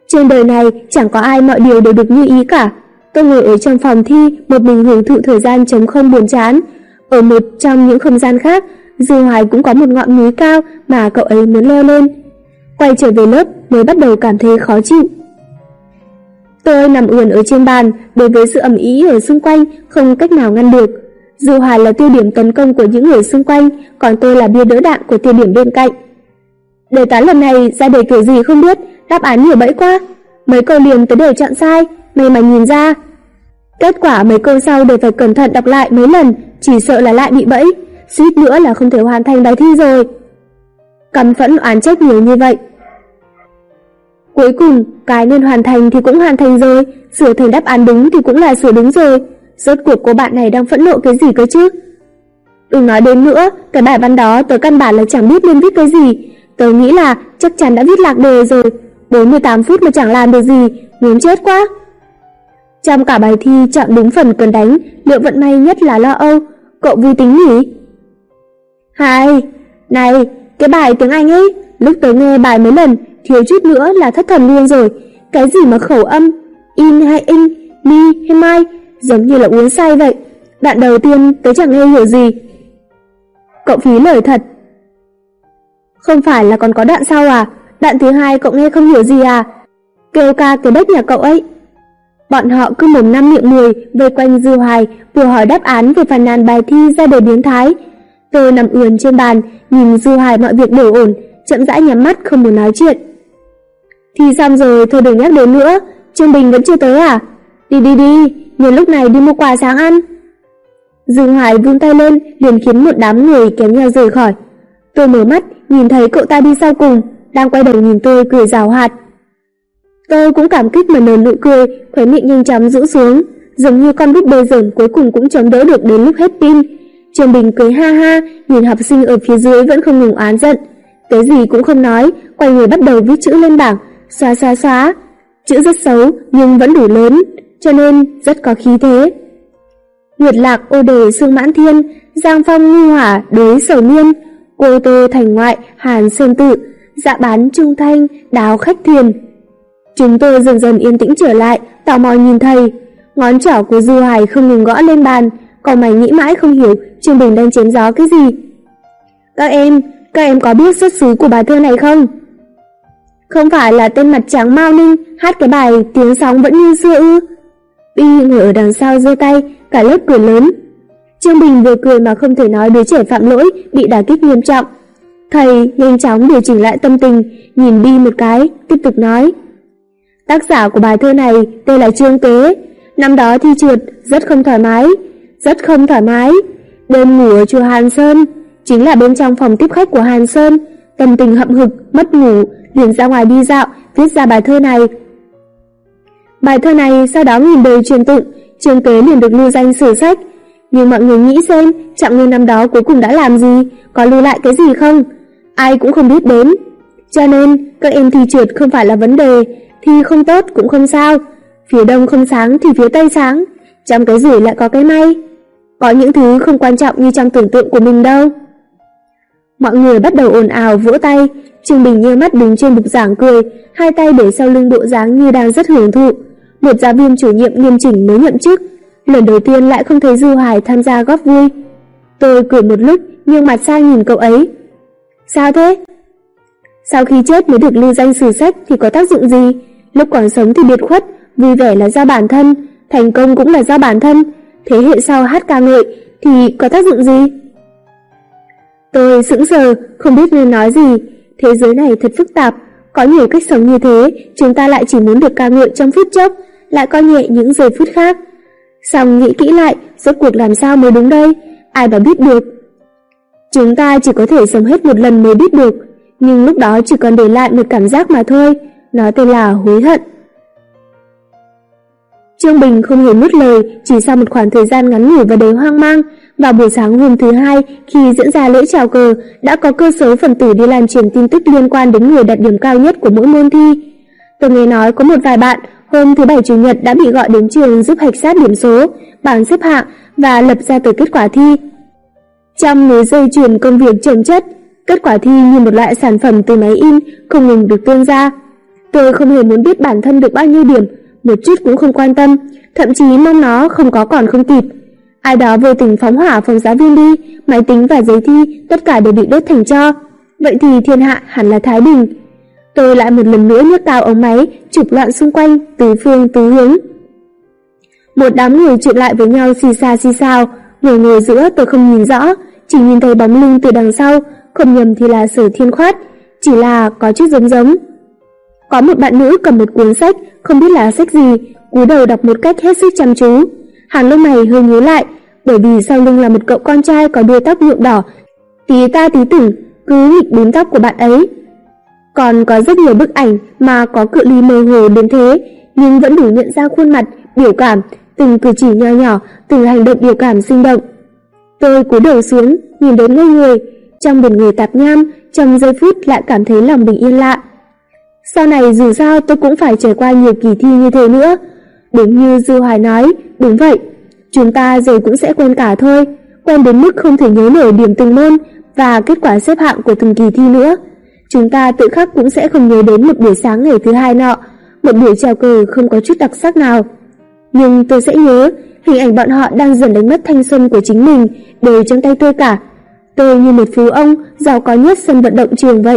Trên đời này chẳng có ai mọi điều đều được như ý cả. Tôi ngồi ở trong phòng thi, một mình hưởng thụ thời gian trống không buồn chán. Ở một trong những không gian khác, Dư Hoài cũng có một ngọn núi cao mà cậu ấy muốn leo lên. Quay trở về lớp mới bắt đầu cảm thấy khó chịu. Tôi nằm ườn ở trên bàn, đối với sự ầm ĩ ở xung quanh không cách nào ngăn được. Dư Hoài là tiêu điểm tấn công của những người xung quanh, còn tôi là bia đỡ đạn của tiêu điểm bên cạnh. Đề toán lần này ra đề kiểu gì không biết, đáp án nhiều bẫy quá. Mấy câu liền tới đều chọn sai, may mà nhìn ra. Kết quả mấy câu sau đều phải cẩn thận đọc lại mấy lần, chỉ sợ là lại bị bẫy, suýt nữa là không thể hoàn thành bài thi rồi. Căm phẫn oán trách nhiều như vậy. Cuối cùng, cái nên hoàn thành thì cũng hoàn thành rồi, sửa thành đáp án đúng thì cũng là sửa đúng rồi. Rốt cuộc cô bạn này đang phẫn nộ cái gì cơ chứ? Đừng nói đến nữa, cái bài văn đó tớ căn bản là chẳng biết nên viết cái gì. Tớ nghĩ là chắc chắn đã viết lạc đề rồi. 48 phút mà chẳng làm được gì, muốn chết quá. Trong cả bài thi chọn đúng phần cần đánh, liệu vận may nhất là lo âu. Cậu vui tính nhỉ? Này, cái bài tiếng Anh ấy, lúc tớ nghe bài mấy lần, thiếu chút nữa là thất thần luôn rồi. Cái gì mà khẩu âm, in hay in, mi hay mai, giống như là uống say vậy. Đoạn đầu tiên tớ chẳng nghe hiểu gì. Cậu phí lời thật. Không phải là còn có đoạn sau à? Đoạn thứ hai cậu nghe không hiểu gì à? Kêu ca cái đếch nhà cậu ấy. Bọn họ cứ mồm năm miệng mười vây quanh Dư Hoài, vừa hỏi đáp án về phàn nàn bài thi ra đề biến thái. Tôi nằm ườn trên bàn, nhìn Dư Hoài mọi việc đều ổn, chậm rãi nhắm mắt không muốn nói chuyện. Thi xong rồi, thôi đừng nhắc đến nữa. Trương Bình vẫn chưa tới à? Đi, nhân lúc này đi mua quà sáng ăn. Dư Hoài vung tay lên, liền khiến một đám người kéo nhau rời khỏi. Tôi mở mắt, nhìn thấy cậu ta đi sau cùng, đang quay đầu nhìn tôi cười giảo hoạt. Tôi cũng cảm kích mà nở nụ cười, khóe miệng nhanh chóng rũ xuống, giống như con búp bê dởm cuối cùng cũng chống đỡ được đến lúc hết pin. Trương Bình cười ha ha, nhìn học sinh ở phía dưới vẫn không ngừng oán giận. Cái gì cũng không nói, quay người bắt đầu viết chữ lên bảng, xóa. Chữ rất xấu nhưng vẫn đủ lớn, cho nên rất có khí thế. Nguyệt lạc ô đề sương mãn thiên, giang phong ngư hỏa đối sầu miên, cô tô thành ngoại hàn sơn tự, dạ bán trung thanh đáo khách thuyền. Chúng tôi dần dần yên tĩnh trở lại, tò mò nhìn thầy. Ngón trỏ của Dư Hoài không ngừng gõ lên bàn, còn mày nghĩ mãi không hiểu Trương Bình đang chém gió cái gì. Các em có biết xuất xứ của bài thơ này không? Không phải là tên mặt trắng Mao Ninh hát cái bài tiếng sóng vẫn như xưa ư? Bi ngồi ở đằng sau giơ tay, cả lớp cười lớn. Trương Bình vừa cười mà không thể nói đứa trẻ phạm lỗi bị đả kích nghiêm trọng. Thầy nhanh chóng điều chỉnh lại tâm tình, nhìn Bi một cái, tiếp tục nói. Tác giả của bài thơ này tên là Trương Kế. Năm đó thi trượt, rất không thoải mái. Đêm ngủ ở chùa Hàn Sơn, chính là bên trong phòng tiếp khách của Hàn Sơn. Tâm tình hậm hực, mất ngủ, liền ra ngoài đi dạo, viết ra bài thơ này. Bài thơ này sau đó nghìn đời truyền tụng, Trương Kế liền được lưu danh sử sách. Nhưng mọi người nghĩ xem, Trạng Nguyên năm đó cuối cùng đã làm gì, có lưu lại cái gì không? Ai cũng không biết đến. Cho nên, các em thi trượt không phải là vấn đề, thi không tốt cũng không sao. Phía đông không sáng thì phía tây sáng, trong cái rủi lại có cái may. Có những thứ không quan trọng như trong tưởng tượng của mình đâu. Mọi người bắt đầu ồn ào vỗ tay. Trương Bình nheo mắt đứng trên bục giảng cười, hai tay để sau lưng bộ dáng như đang rất hưởng thụ. Một giáo viên chủ nhiệm nghiêm chỉnh mới nhậm chức, lần đầu tiên lại không thấy Dư Hoài tham gia góp vui. Tôi cười một lúc nhưng mặt sang nhìn cậu ấy. Sao thế? Sau khi chết mới được lưu danh sử sách thì có tác dụng gì? Lúc còn sống thì biệt khuất, vui vẻ là do bản thân, thành công cũng là do bản thân. Thế hệ sau hát ca ngợi thì có tác dụng gì? Tôi sững sờ, không biết nên nói gì. Thế giới này thật phức tạp, có nhiều cách sống như thế, chúng ta lại chỉ muốn được ca ngợi trong phút chốc, lại coi nhẹ những giây phút khác. Xong nghĩ kỹ lại, rốt cuộc làm sao mới đúng đây? Ai mà biết được? Chúng ta chỉ có thể sống hết một lần mới biết được, nhưng lúc đó chỉ còn để lại một cảm giác mà thôi, nó tên là hối hận. Trương Bình không hề nuốt lời, chỉ sau một khoảng thời gian ngắn ngủi và đầy hoang mang. Vào buổi sáng hôm thứ hai, khi diễn ra lễ chào cờ, đã có cơ số phần tử đi lan truyền tin tức liên quan đến người đạt điểm cao nhất của mỗi môn thi. Tôi nghe nói có một vài bạn hôm thứ Bảy Chủ nhật đã bị gọi đến trường giúp hạch sát điểm số, bảng xếp hạng và lập ra tờ kết quả thi. Trong núi dây chuyền công việc chồng chất, kết quả thi như một loại sản phẩm từ máy in không ngừng được tuôn ra. Tôi không hề muốn biết bản thân được bao nhiêu điểm, một chút cũng không quan tâm, thậm chí mong nó không có còn không kịp. Ai đó vô tình phóng hỏa phòng giáo viên đi, máy tính và giấy thi tất cả đều bị đốt thành tro. Vậy thì thiên hạ hẳn là thái bình. Tôi lại một lần nữa nhấc cao ống máy, chụp loạn xung quanh, tứ phương tứ hướng. Một đám người chụp lại với nhau xì xào, người ngồi giữa tôi không nhìn rõ, chỉ nhìn thấy bóng lưng từ đằng sau, không nhầm thì là Sở Thiên Khoát, chỉ là có chút giống. Có một bạn nữ cầm một cuốn sách, không biết là sách gì, cúi đầu đọc một cách hết sức chăm chú. Hàng lông mày hơi nhíu lại, bởi vì sau lưng là một cậu con trai có đuôi tóc nhuộm đỏ, tí ta tí tửng, cứ nghịch bím tóc của bạn ấy. Còn có rất nhiều bức ảnh mà có cự ly mơ hồ đến thế, nhưng vẫn đủ nhận ra khuôn mặt, biểu cảm, từng cử chỉ nho nhỏ, từng hành động biểu cảm sinh động. Tôi cúi đầu xuống, nhìn đến ngây người, trong biển người tạp nham, trong giây phút lại cảm thấy lòng bình yên lạ. Sau này dù sao tôi cũng phải trải qua nhiều kỳ thi như thế nữa. Đúng như Dư Hoài nói, đúng vậy, chúng ta rồi cũng sẽ quen cả thôi, quen đến mức không thể nhớ nổi điểm từng môn và kết quả xếp hạng của từng kỳ thi nữa. Chúng ta tự khắc cũng sẽ không nhớ đến một buổi sáng ngày thứ hai nọ, một buổi chào cờ không có chút đặc sắc nào. Nhưng tôi sẽ nhớ, hình ảnh bọn họ đang dần đánh mất thanh xuân của chính mình đều trong tay tôi cả. Tôi như một phú ông giàu có nhất sân vận động trường vậy.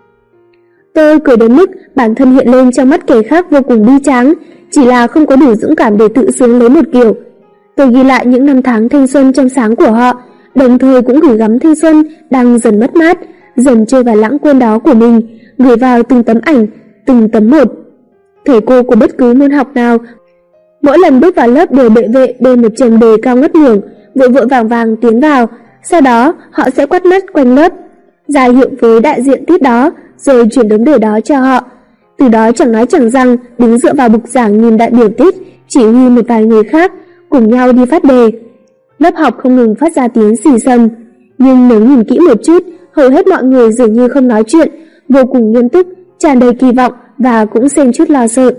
Tôi cười đến mức bản thân hiện lên trong mắt kẻ khác vô cùng bi tráng, chỉ là không có đủ dũng cảm để tự sướng lấy một kiểu. Tôi ghi lại những năm tháng thanh xuân trong sáng của họ, đồng thời cũng gửi gắm thanh xuân đang dần mất mát, dần trôi vào lãng quên đó của mình, gửi vào từng tấm ảnh, từng tấm một. Thầy cô của bất cứ môn học nào, mỗi lần bước vào lớp đều bệ vệ bên một trần đề cao ngất ngưởng, vội vàng tiến vào, sau đó họ sẽ quét mắt quanh lớp, ra hiệu với đại diện tiết đó, rồi chuyển đống đề đó cho họ. Từ đó chẳng nói chẳng rằng, đứng dựa vào bục giảng nhìn đại biểu tiết, chỉ huy một vài người khác, cùng nhau đi phát đề. Lớp học không ngừng phát ra tiếng xì xầm, nhưng nếu nhìn kỹ một chút, hầu hết mọi người dường như không nói chuyện, vô cùng nghiêm túc, tràn đầy kỳ vọng và cũng xen chút lo sợ.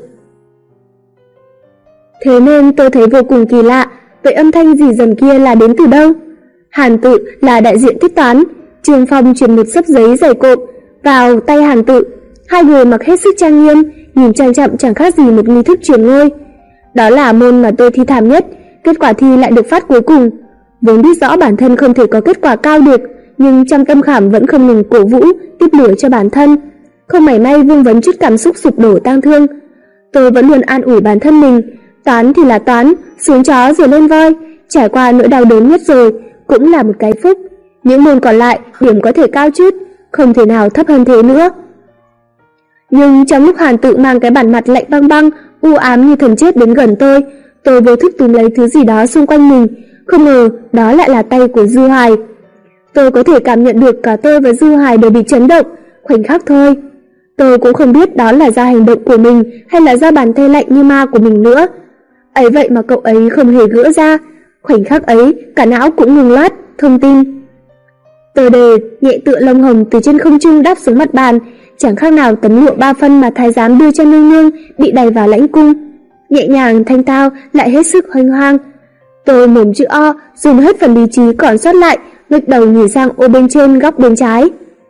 Thế nên tôi thấy vô cùng kỳ lạ, vậy âm thanh rì rầm kia là đến từ đâu? Hàn Tự là đại diện tiết toán, Trương Phong chuyển một xấp giấy dày cộm vào tay Hàn Tự. Hai người mặc hết sức trang nghiêm, nhìn trang trọng chẳng khác gì một nghi thức truyền ngôi. Đó là môn mà tôi thi thảm nhất, kết quả thi lại được phát cuối cùng. Vốn biết rõ bản thân không thể có kết quả cao được, nhưng trong tâm khảm vẫn không ngừng cổ vũ, tiếp lửa cho bản thân, không mảy may vương vấn chút cảm xúc sụp đổ tang thương. Tôi vẫn luôn an ủi bản thân mình, toán thì là toán, xuống chó rồi lên voi, trải qua nỗi đau đớn nhất rồi, cũng là một cái phúc. Những môn còn lại, điểm có thể cao chút, không thể nào thấp hơn thế nữa. Nhưng trong lúc Hàn Tự mang cái bản mặt lạnh băng băng, u ám như thần chết đến gần tôi vô thức túm lấy thứ gì đó xung quanh mình, không ngờ đó lại là tay của Dư Hoài. Tôi có thể cảm nhận được cả tôi và Dư Hoài đều bị chấn động, khoảnh khắc thôi. Tôi cũng không biết đó là do hành động của mình hay là do bàn tay lạnh như ma của mình nữa. Ấy vậy mà cậu ấy không hề gỡ ra, khoảnh khắc ấy cả não cũng ngừng loát, thông tin. Tờ đề nhẹ tựa lông hồng từ trên không trung đáp xuống mặt bàn, chẳng khác nào tấm lụa 3 phân mà thái giám đưa cho nương nương bị đày vào lãnh cung. Nhẹ nhàng thanh tao lại hết sức hoành hoang. Tôi mồm chữ O, dùng hết phần lý trí còn sót lại, ngước đầu nhìn sang ô bên trên góc bên trái.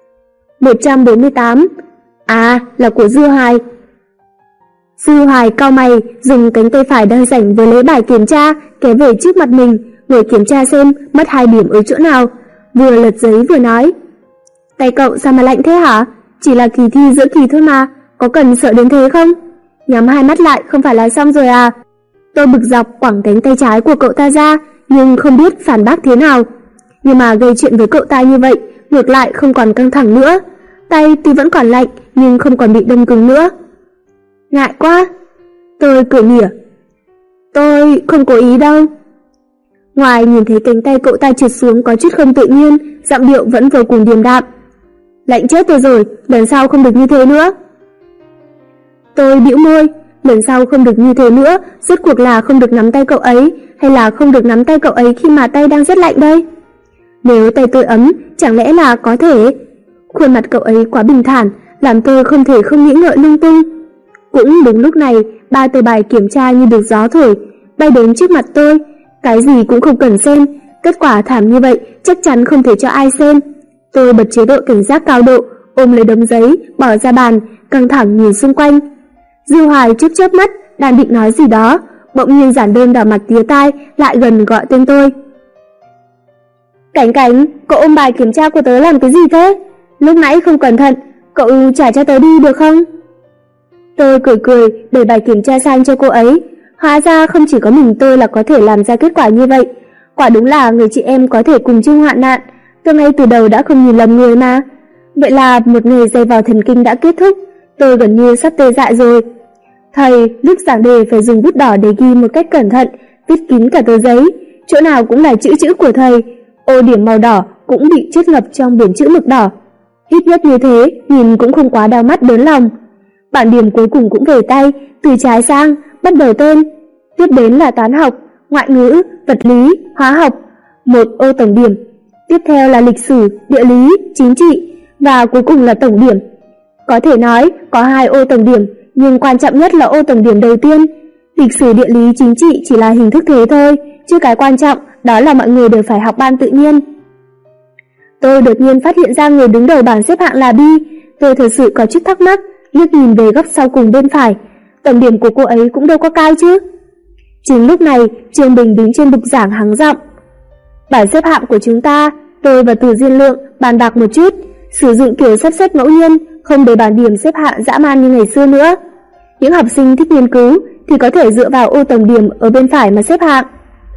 148. À, là của Dư Hoài. Dư Hoài cau mày, dùng cánh tay phải đang rảnh với lấy bài kiểm tra kéo về trước mặt mình, ngồi kiểm tra xem mất 2 điểm ở chỗ nào, vừa lật giấy vừa nói: "Tay cậu sao mà lạnh thế hả? Chỉ là kỳ thi giữa kỳ thôi mà, có cần sợ đến thế không? Nhắm hai mắt lại không phải là xong rồi à?" Tôi bực dọc quẳng cánh tay trái của cậu ta ra, nhưng không biết phản bác thế nào. Nhưng mà gây chuyện với cậu ta như vậy, ngược lại không còn căng thẳng nữa. Tay tuy vẫn còn lạnh, nhưng không còn bị đông cứng nữa. Ngại quá. Tôi cười mỉa. Tôi không cố ý đâu. Ngoài nhìn thấy cánh tay cậu ta trượt xuống có chút không tự nhiên, giọng điệu vẫn vô cùng điềm đạm. Lạnh chết tôi rồi, lần sau không được như thế nữa. Tôi bĩu môi, lần sau không được như thế nữa, rốt cuộc là không được nắm tay cậu ấy, hay là không được nắm tay cậu ấy khi mà tay đang rất lạnh đây? Nếu tay tôi ấm, chẳng lẽ là có thể? Khuôn mặt cậu ấy quá bình thản, làm tôi không thể không nghĩ ngợi lung tung. Cũng đúng lúc này, 3 tờ bài kiểm tra như được gió thổi, bay đến trước mặt tôi. Cái gì cũng không cần xem, kết quả thảm như vậy chắc chắn không thể cho ai xem. Tôi bật chế độ cảnh giác cao độ, ôm lấy đống giấy, bỏ ra bàn, căng thẳng nhìn xung quanh. Dư Hoài chớp chớp mắt, đang định nói gì đó, bỗng nhiên Giản Đơn đỏ mặt tía tai, lại gần gọi tên tôi. Cảnh Cảnh, cậu ôm bài kiểm tra của tớ làm cái gì thế? Lúc nãy không cẩn thận, cậu trả cho tớ đi được không? Tôi cười cười, đẩy bài kiểm tra sang cho cô ấy. Hóa ra không chỉ có mình tôi là có thể làm ra kết quả như vậy. Quả đúng là người chị em có thể cùng chung hoạn nạn. Tôi ngay từ đầu đã không nhìn lầm người mà. Vậy là một ngày dày vò thần kinh đã kết thúc. Tôi gần như sắp tê dại rồi. Thầy lúc giảng đề phải dùng bút đỏ để ghi một cách cẩn thận, viết kín cả tờ giấy, chỗ nào cũng là chữ của thầy. Ô điểm màu đỏ cũng bị chất ngập trong biển chữ mực đỏ. Ít nhất như thế, nhìn cũng không quá đau mắt đớn lòng. Bảng điểm cuối cùng cũng về tay, từ trái sang, bắt đầu tên. Tiếp đến là toán học, ngoại ngữ, vật lý, hóa học, một ô tổng điểm. Tiếp theo là lịch sử, địa lý, chính trị, và cuối cùng là tổng điểm. Có thể nói, có 2 ô tổng điểm, nhưng quan trọng nhất là ô tổng điểm đầu tiên. Lịch sử, địa lý, chính trị chỉ là hình thức thế thôi, chứ cái quan trọng đó là mọi người đều phải học ban tự nhiên. Tôi đột nhiên phát hiện ra người đứng đầu bảng xếp hạng là Bi. Tôi thật sự có chút thắc mắc, liếc nhìn về góc sau cùng bên phải. Tổng điểm của cô ấy cũng đâu có cao chứ. Chính lúc này, Trương Bình đứng trên bục giảng hắng giọng. Bảng xếp hạng của chúng ta, tôi và Từ Diên Lượng bàn bạc một chút, sử dụng kiểu sắp xếp ngẫu nhiên, không để bảng điểm xếp hạng dã man như ngày xưa nữa. Những học sinh thích nghiên cứu thì có thể dựa vào ô tổng điểm ở bên phải mà xếp hạng.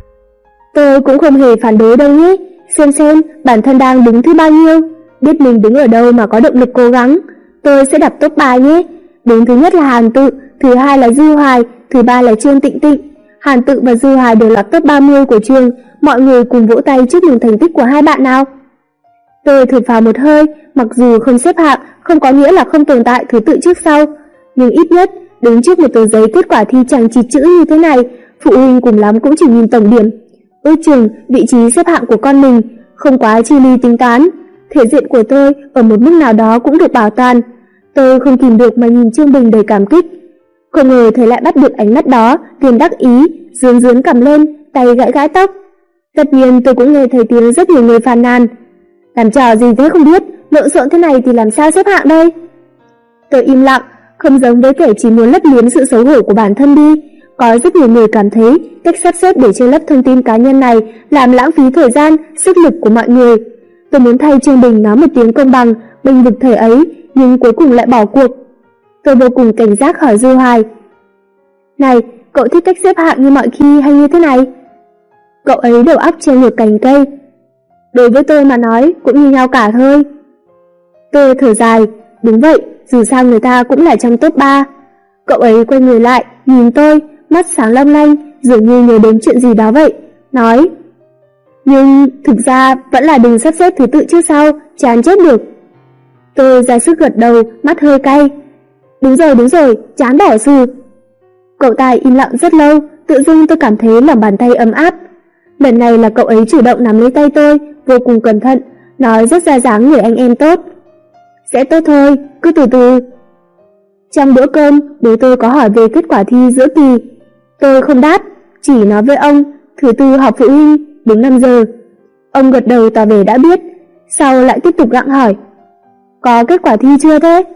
Tôi cũng không hề phản đối đâu nhé. Xem bản thân đang đứng thứ bao nhiêu, biết mình đứng ở đâu mà có động lực cố gắng. Tôi sẽ đặt top 3 nhé. Đứng thứ nhất là Hàn Tự, thứ hai là Dư Hoài, thứ ba là Trương Tịnh Tịnh. Hàn Tự và Dư Hoài đều lọt top 30 của trường. Mọi người cùng vỗ tay chúc mừng thành tích của hai bạn nào. Tôi thở phào một hơi, mặc dù không xếp hạng không có nghĩa là không tồn tại thứ tự trước sau, nhưng ít nhất đứng trước một tờ giấy kết quả thi chằng chịt chữ như thế này, phụ huynh cùng lắm cũng chỉ nhìn tổng điểm. Ước chừng vị trí xếp hạng của con mình không quá chi ly tính toán, thể diện của tôi ở một mức nào đó cũng được bảo toàn. Tôi không kìm được mà nhìn Trương Bình đầy cảm kích. Không ngờ thầy lại bắt được ánh mắt đó, liền đắc ý, rướn cầm lên, tay gãi gãi tóc. Tất nhiên tôi cũng nghe thấy tiếng rất nhiều người phàn nàn. Làm trò gì thế không biết, lộn xộn thế này thì làm sao xếp hạng đây? Tôi im lặng, không giống với kẻ chỉ muốn lấp liếm sự xấu hổ của bản thân đi. Có rất nhiều người cảm thấy cách sắp xếp để che lấp thông tin cá nhân này làm lãng phí thời gian, sức lực của mọi người. Tôi muốn thay Trương Bình nói một tiếng công bằng, bênh vực thầy ấy, nhưng cuối cùng lại bỏ cuộc. Tôi vô cùng cảnh giác hỏi Dư Hoài. Này, cậu thích cách xếp hạng như mọi khi hay như thế này? Cậu ấy đầu óc treo ngược cành cây. Đối với tôi mà nói cũng như nhau cả thôi. Tôi thở dài, đúng vậy, dù sao người ta cũng là trong top 3. Cậu ấy quay người lại, nhìn tôi, mắt sáng long lanh, dường như nhớ đến chuyện gì đó vậy, nói. Nhưng thực ra vẫn là đừng sắp xếp thứ tự trước sau, chán chết được. Tôi ra sức gật đầu, mắt hơi cay. Đúng rồi, chán bỏ sự. Cậu ta im lặng rất lâu, tự dưng tôi cảm thấy lòng bàn tay ấm áp. Lần này là cậu ấy chủ động nắm lấy tay tôi, vô cùng cẩn thận, nói rất ra dáng người anh em tốt. Sẽ tốt thôi, cứ từ từ. Trong bữa cơm, bố tôi có hỏi về kết quả thi giữa kỳ. Tôi không đáp, chỉ nói với ông, thứ tư họp phụ huynh, đúng 5 giờ. Ông gật đầu tỏ vẻ đã biết, sau lại tiếp tục gặng hỏi. Có kết quả thi chưa thế?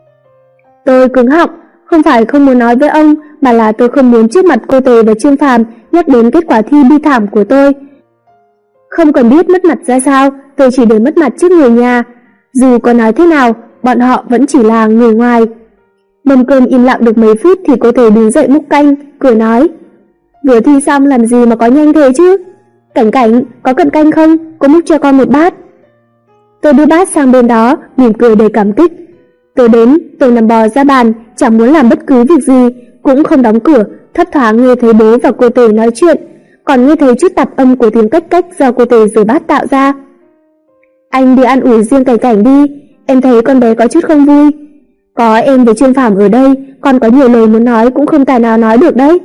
Tôi cứng họng, không phải không muốn nói với ông, mà là tôi không muốn trước mặt cô Tề và Trương Phàm nhắc đến kết quả thi bi thảm của tôi. Không cần biết mất mặt ra sao, tôi chỉ để mất mặt trước người nhà. Dù có nói thế nào, bọn họ vẫn chỉ là người ngoài. Mâm cơm im lặng được mấy phút thì cô Tề đứng dậy múc canh, cười nói. Vừa thi xong làm gì mà có nhanh thế chứ? Cảnh, có cần canh không? Cô múc cho con một bát. Tôi đưa bát sang bên đó, mỉm cười đầy cảm kích. Tôi đến, tôi nằm bò ra bàn, chẳng muốn làm bất cứ việc gì, cũng không đóng cửa, thấp thoáng nghe thấy bố và cô Tề nói chuyện, còn nghe thấy chút tạp âm của tiếng cách do cô Tề rửa bát tạo ra. Anh đi ăn ủi riêng Cảnh đi, em thấy con bé có chút không vui. Có em với Trương Phàm ở đây, con có nhiều lời muốn nói cũng không tài nào nói được đấy.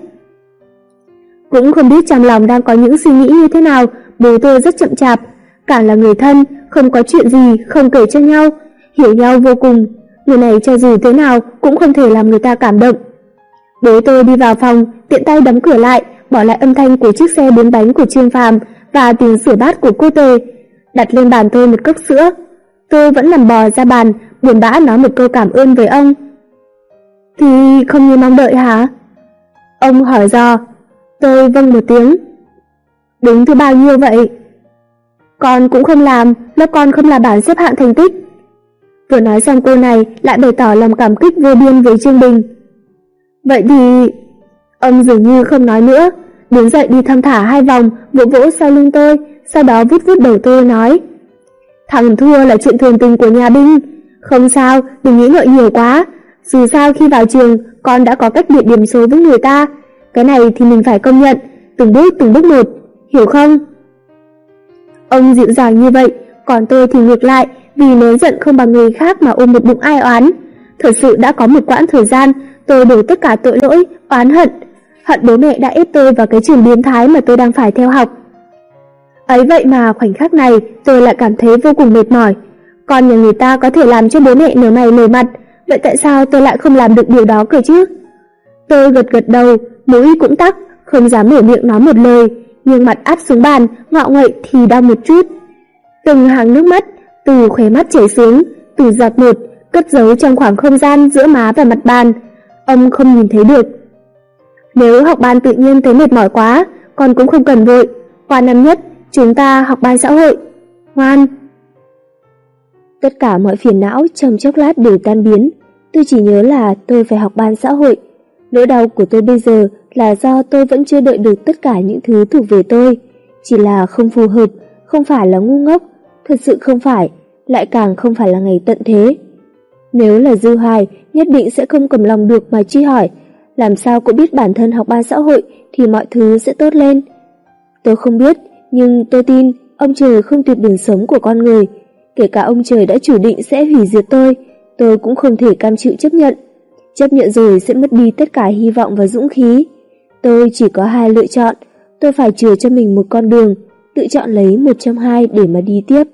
Cũng không biết trong lòng đang có những suy nghĩ như thế nào, bố tôi rất chậm chạp, càng là người thân, không có chuyện gì không kể cho nhau, hiểu nhau vô cùng. Người này cho dù thế nào cũng không thể làm người ta cảm động. Bố tôi đi vào phòng, tiện tay đóng cửa lại, bỏ lại âm thanh của chiếc xe 4 bánh của Trương Phàm và tiếng rửa bát của cô Tề, đặt lên bàn tôi một cốc sữa. Tôi vẫn nằm bò ra bàn, buồn bã nói một câu cảm ơn với ông. Thì không như mong đợi hả? Ông hỏi dò. Tôi vâng một tiếng. Đứng thứ bao nhiêu vậy? Con cũng không làm, lớp con không là bảng xếp hạng thành tích. Vừa nói xong cô này lại bày tỏ lòng cảm kích vô biên với Trương Bình. Vậy thì... Ông dường như không nói nữa, đứng dậy đi thong thả 2 vòng, vỗ vỗ sau lưng tôi, sau đó vuốt vuốt đầu tôi nói: Thằng thua là chuyện thường tình của nhà binh, không sao, đừng nghĩ ngợi nhiều quá. Dù sao khi vào trường, con đã có cách biệt điểm số với người ta, cái này thì mình phải công nhận, từng bước một, hiểu không? Ông dịu dàng như vậy, còn tôi thì ngược lại, vì nén giận không bằng người khác mà ôm một bụng ai oán. Thật sự đã có một quãng thời gian, tôi đổ tất cả tội lỗi, oán hận bố mẹ đã ép tôi vào cái trường biến thái mà tôi đang phải theo học. Ấy vậy mà khoảnh khắc này tôi lại cảm thấy vô cùng mệt mỏi. Con nhà người ta có thể làm cho bố mẹ nở mày nở mặt, vậy tại sao tôi lại không làm được điều đó cơ chứ? Tôi gật đầu, mũi cũng tắc, không dám mở miệng nói một lời, nhưng mặt áp xuống bàn, ngọ nguậy thì đau một chút. Từng hàng nước mắt từ khóe mắt chảy xuống, từ giọt một, cất giấu trong khoảng không gian giữa má và mặt bàn. Ông không nhìn thấy được. Nếu học ban tự nhiên thấy mệt mỏi quá, con cũng không cần vội. Qua năm nhất, chúng ta học ban xã hội. Ngoan. Tất cả mọi phiền não trong chốc lát đều tan biến. Tôi chỉ nhớ là tôi phải học ban xã hội. Nỗi đau của tôi bây giờ là do tôi vẫn chưa đợi được tất cả những thứ thuộc về tôi. Chỉ là không phù hợp, không phải là ngu ngốc, thật sự không phải, lại càng không phải là ngày tận thế. Nếu là Dư Hoài, nhất định sẽ không cầm lòng được mà truy hỏi, làm sao cô biết bản thân học ban xã hội thì mọi thứ sẽ tốt lên. Tôi không biết, nhưng tôi tin ông trời không tuyệt đường sống của con người. Kể cả ông trời đã chủ định sẽ hủy diệt tôi cũng không thể cam chịu chấp nhận. Chấp nhận rồi sẽ mất đi tất cả hy vọng và dũng khí. Tôi chỉ có 2 lựa chọn, tôi phải chừa cho mình một con đường, tự chọn lấy một trong 2 để mà đi tiếp.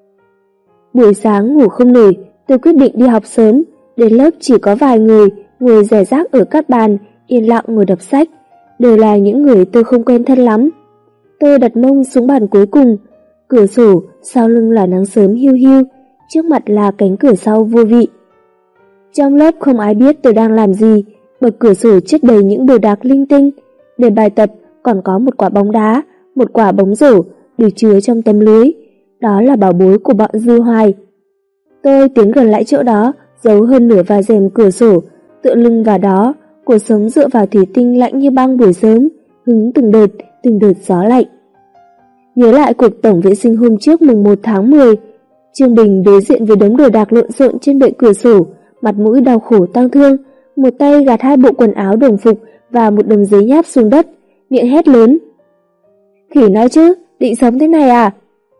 Buổi sáng ngủ không nổi, tôi quyết định đi học sớm, đến lớp chỉ có vài người ngồi rải rác ở các bàn, yên lặng ngồi đọc sách, đều là những người tôi không quen thân lắm. Tôi đặt mông xuống bàn cuối cùng, cửa sổ, sau lưng là nắng sớm hiu hiu, trước mặt là cánh cửa sau vô vị. Trong lớp không ai biết tôi đang làm gì, bậc cửa sổ chất đầy những đồ đạc linh tinh, để bài tập còn có một quả bóng đá, một quả bóng rổ được chứa trong tấm lưới, đó là bảo bối của bọn Dư Hoài. Tôi tiến gần lại chỗ đó, giấu hơn nửa vào rèm cửa sổ, tựa lưng vào đó, cuộc sống dựa vào thủy tinh lạnh như băng buổi sớm, hứng từng đợt gió lạnh. Nhớ lại cuộc tổng vệ sinh hôm trước mùng 1 tháng 10, Trương Bình đối diện với đống đồ đạc lộn xộn trên bệ cửa sổ, mặt mũi đau khổ tang thương, một tay gạt 2 bộ quần áo đồng phục và một đống giấy nháp xuống đất, miệng hét lớn: "Khỉ nói chứ, định sống thế này à?"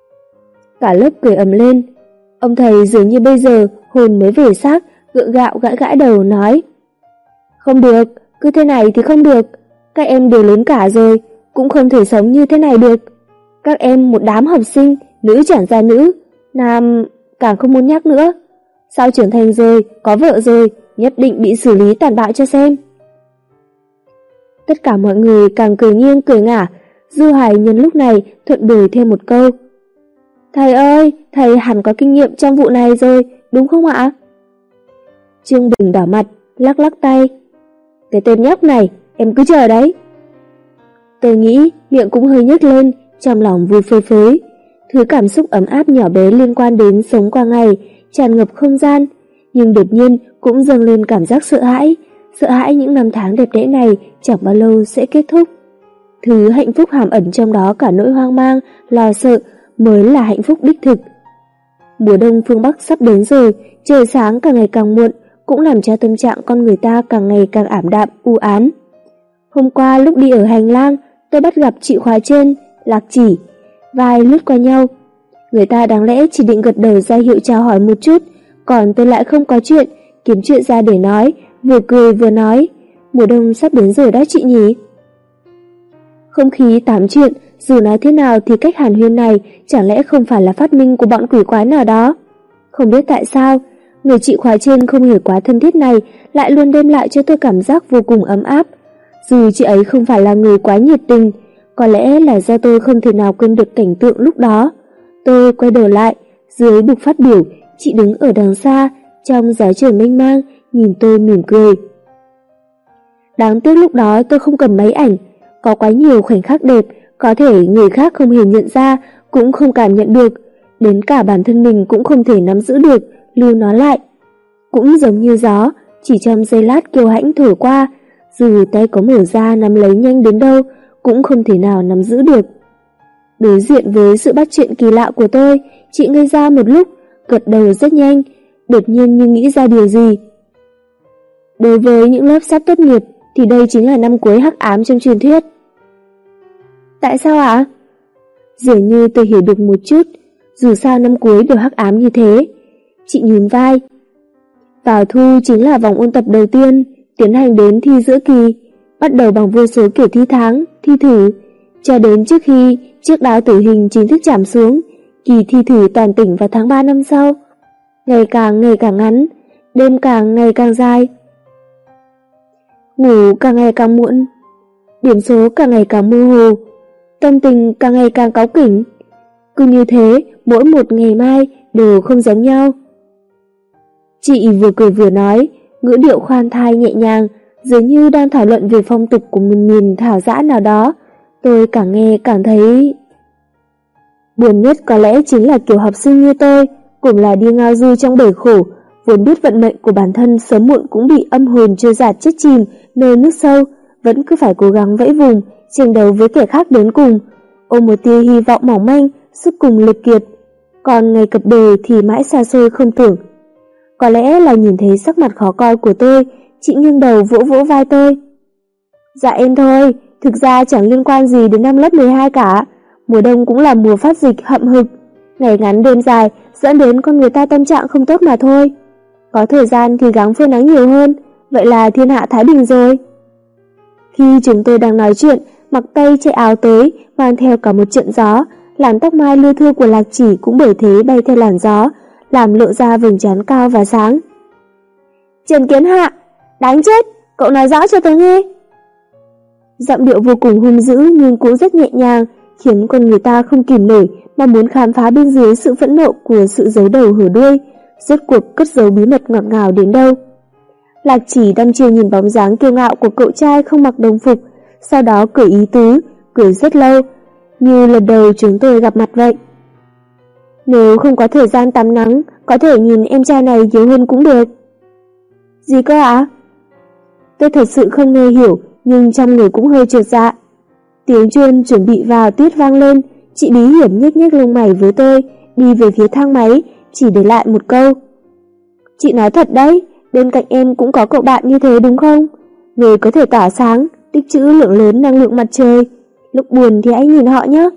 Cả lớp cười ầm lên. Ông thầy dường như bây giờ hồn mới về xác, gượng gạo gãi gãi đầu nói: "Không được, cứ thế này thì không được. Các em đều lớn cả rồi, cũng không thể sống như thế này được. Các em một đám học sinh, nữ chẳng ra nữ, nam càng không muốn nhắc nữa. Sau trưởng thành rồi, có vợ rồi, nhất định bị xử lý tàn bạo cho xem." Tất cả mọi người càng cười nghiêng cười ngả. Dư Hoài nhân lúc này thuận đổi thêm một câu: "Thầy ơi, thầy hẳn có kinh nghiệm trong vụ này rồi, đúng không ạ?" Trương Bình đỏ mặt, lắc lắc tay: "Cái tên nhóc này, em cứ chờ đấy." Tôi nghĩ miệng cũng hơi nhếch lên, trong lòng vui phơi phới. Thứ cảm xúc ấm áp nhỏ bé liên quan đến sống qua ngày tràn ngập không gian, nhưng đột nhiên cũng dâng lên cảm giác sợ hãi những năm tháng đẹp đẽ này chẳng bao lâu sẽ kết thúc. Thứ hạnh phúc hàm ẩn trong đó cả nỗi hoang mang, lo sợ mới là hạnh phúc đích thực. Mùa đông phương Bắc sắp đến rồi, trời sáng càng ngày càng muộn, cũng làm cho tâm trạng con người ta càng ngày càng ảm đạm, u ám. Hôm qua lúc đi ở hành lang, tôi bắt gặp chị khóa trên, Lạc Chỉ, vai lướt qua nhau. Người ta đáng lẽ chỉ định gật đầu ra hiệu chào hỏi một chút, còn tôi lại không có chuyện, kiếm chuyện ra để nói, vừa cười vừa nói: "Mùa đông sắp đến rồi đó chị nhỉ?" Không khí tám chuyện, dù nói thế nào thì cách hàn huyên này chẳng lẽ không phải là phát minh của bọn quỷ quái nào đó. Không biết tại sao, người chị khóa trên không hề quá thân thiết này lại luôn đem lại cho tôi cảm giác vô cùng ấm áp. Dù chị ấy không phải là người quá nhiệt tình, có lẽ là do tôi không thể nào quên được cảnh tượng lúc đó. Tôi quay đầu lại, dưới bục phát biểu, chị đứng ở đằng xa, trong gió trời mênh mang, nhìn tôi mỉm cười. Đáng tiếc lúc đó tôi không cầm máy ảnh, có quá nhiều khoảnh khắc đẹp, có thể người khác không hề nhận ra, cũng không cảm nhận được, đến cả bản thân mình cũng không thể nắm giữ được, lưu nó lại. Cũng giống như gió, chỉ trong giây lát kiêu hãnh thổi qua, dù tay có mở ra nắm lấy nhanh đến đâu, cũng không thể nào nắm giữ được. Đối diện với sự bắt chuyện kỳ lạ của tôi, chị ngây ra một lúc, gật đầu rất nhanh, đột nhiên như nghĩ ra điều gì. Đối với những lớp sắp tốt nghiệp thì đây chính là năm cuối hắc ám trong truyền thuyết. Tại sao ạ? Dường như tôi hiểu được một chút, dù sao năm cuối đều hắc ám như thế. Chị nhún vai. Vào thu chính là vòng ôn tập đầu tiên, tiến hành đến thi giữa kỳ, bắt đầu bằng vô số kiểu thi tháng, thi thử, cho đến trước khi chiếc đao tử hình chính thức chạm xuống, kỳ thi thử toàn tỉnh vào tháng 3 năm sau. Ngày càng ngắn, đêm càng ngày càng dài, ngủ càng ngày càng muộn, điểm số càng ngày càng mơ hồ, tâm tình càng ngày càng cáu kỉnh. Cứ như thế, mỗi một ngày mai đều không giống nhau. Chị vừa cười vừa nói, ngữ điệu khoan thai nhẹ nhàng, dường như đang thảo luận về phong tục của một miền thảo dã nào đó. Tôi càng nghe càng thấy buồn nhất có lẽ chính là kiểu học sinh như tôi, cũng là đi ngao du trong bể khổ, vốn biết vận mệnh của bản thân sớm muộn cũng bị âm hồn trôi dạt chết chìm nơi nước sâu, vẫn cứ phải cố gắng vẫy vùng, tranh đấu với kẻ khác đến cùng, ôm một tia hy vọng mỏng manh, sức cùng lực kiệt. Còn ngày cập bờ thì mãi xa xôi không tưởng. Có lẽ là nhìn thấy sắc mặt khó coi của tôi, chị nghiêng đầu vỗ vỗ vai tôi. Dạ em thôi, thực ra chẳng liên quan gì đến năm lớp 12 cả. Mùa đông cũng là mùa phát dịch hậm hực, ngày ngắn đêm dài dẫn đến con người ta tâm trạng không tốt mà thôi. Có thời gian thì gắng phơi nắng nhiều hơn, vậy là thiên hạ thái bình rồi. Khi chúng tôi đang nói chuyện, mặc tay chạy áo tới, mang theo cả một trận gió, làn tóc mai lưa thưa của Lạc Chỉ cũng bởi thế bay theo làn gió, làm lộ ra vầng trán cao và sáng. Trần Kiến Hạ, đáng chết, cậu nói rõ cho tớ nghe. Giọng điệu vô cùng hung dữ nhưng cũng rất nhẹ nhàng, khiến con người ta không kìm nổi mà muốn khám phá bên dưới sự phẫn nộ của sự giấu đầu hở đuôi, rốt cuộc cất giấu bí mật ngọt ngào đến đâu. Lạc Chỉ đăm chiêu nhìn bóng dáng kiêu ngạo của cậu trai không mặc đồng phục, sau đó cười ý tứ, cười rất lâu, như lần đầu chúng tôi gặp mặt vậy. Nếu không có thời gian tắm nắng, có thể nhìn em trai này nhiều hơn cũng được. Gì cơ ạ? Tôi thật sự không nghe hiểu, nhưng trong người cũng hơi trột dạ. Tiếng chuông chuẩn bị vào tiết vang lên, chị bí hiểm nhếch nhếch lông mày với tôi, đi về phía thang máy, chỉ để lại một câu. Chị nói thật đấy, bên cạnh em cũng có cậu bạn như thế đúng không? Người có thể tỏa sáng, tích trữ lượng lớn năng lượng mặt trời. Lúc buồn thì hãy nhìn họ nhé.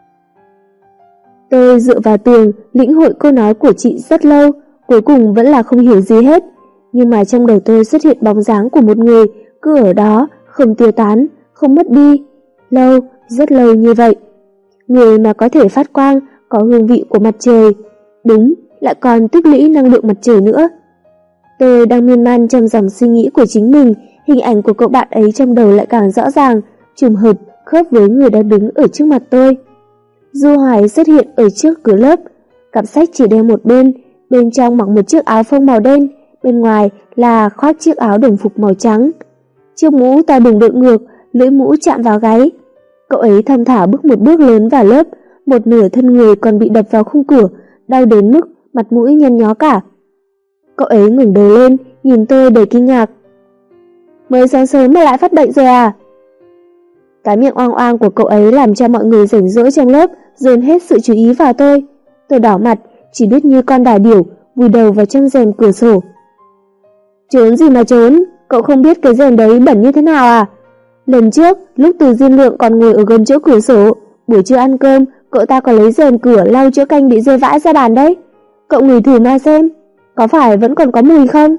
Tôi dựa vào tường, lĩnh hội câu nói của chị rất lâu, cuối cùng vẫn là không hiểu gì hết. Nhưng mà trong đầu tôi xuất hiện bóng dáng của một người, cứ ở đó, không tiêu tán, không mất đi. Lâu, rất lâu như vậy. Người mà có thể phát quang, có hương vị của mặt trời. Đúng, lại còn tích lũy năng lượng mặt trời nữa. Tôi đang miên man trong dòng suy nghĩ của chính mình, hình ảnh của cậu bạn ấy trong đầu lại càng rõ ràng, trùng hợp, khớp với người đang đứng ở trước mặt tôi. Du Hoài xuất hiện ở trước cửa lớp, cặp sách chỉ đeo một bên trong mặc một chiếc áo phông màu đen, bên ngoài là khoác chiếc áo đồng phục màu trắng. Chiếc mũ to đùng đội ngược, lưỡi mũ chạm vào gáy. Cậu ấy thong thả bước một bước lớn vào lớp, một nửa thân người còn bị đập vào khung cửa, đau đến mức mặt mũi nhăn nhó cả. Cậu ấy ngẩng đầu lên, nhìn tôi đầy kinh ngạc. Mới sáng sớm mà lại phát bệnh rồi à? Cái miệng oang oang của cậu ấy làm cho mọi người rảnh rỗi trong lớp dồn hết sự chú ý vào tôi. Tôi đỏ mặt, chỉ biết như con đà điểu, vùi đầu vào trong rèm cửa sổ. Trốn gì mà trốn, cậu không biết cái rèm đấy bẩn như thế nào à? Lần trước, lúc Từ Diên Lượng còn ngồi ở gần chỗ cửa sổ, buổi trưa ăn cơm, cậu ta còn lấy rèm cửa lau chỗ canh bị rơi vãi ra bàn đấy. Cậu ngửi thử mà xem, có phải vẫn còn có mùi không?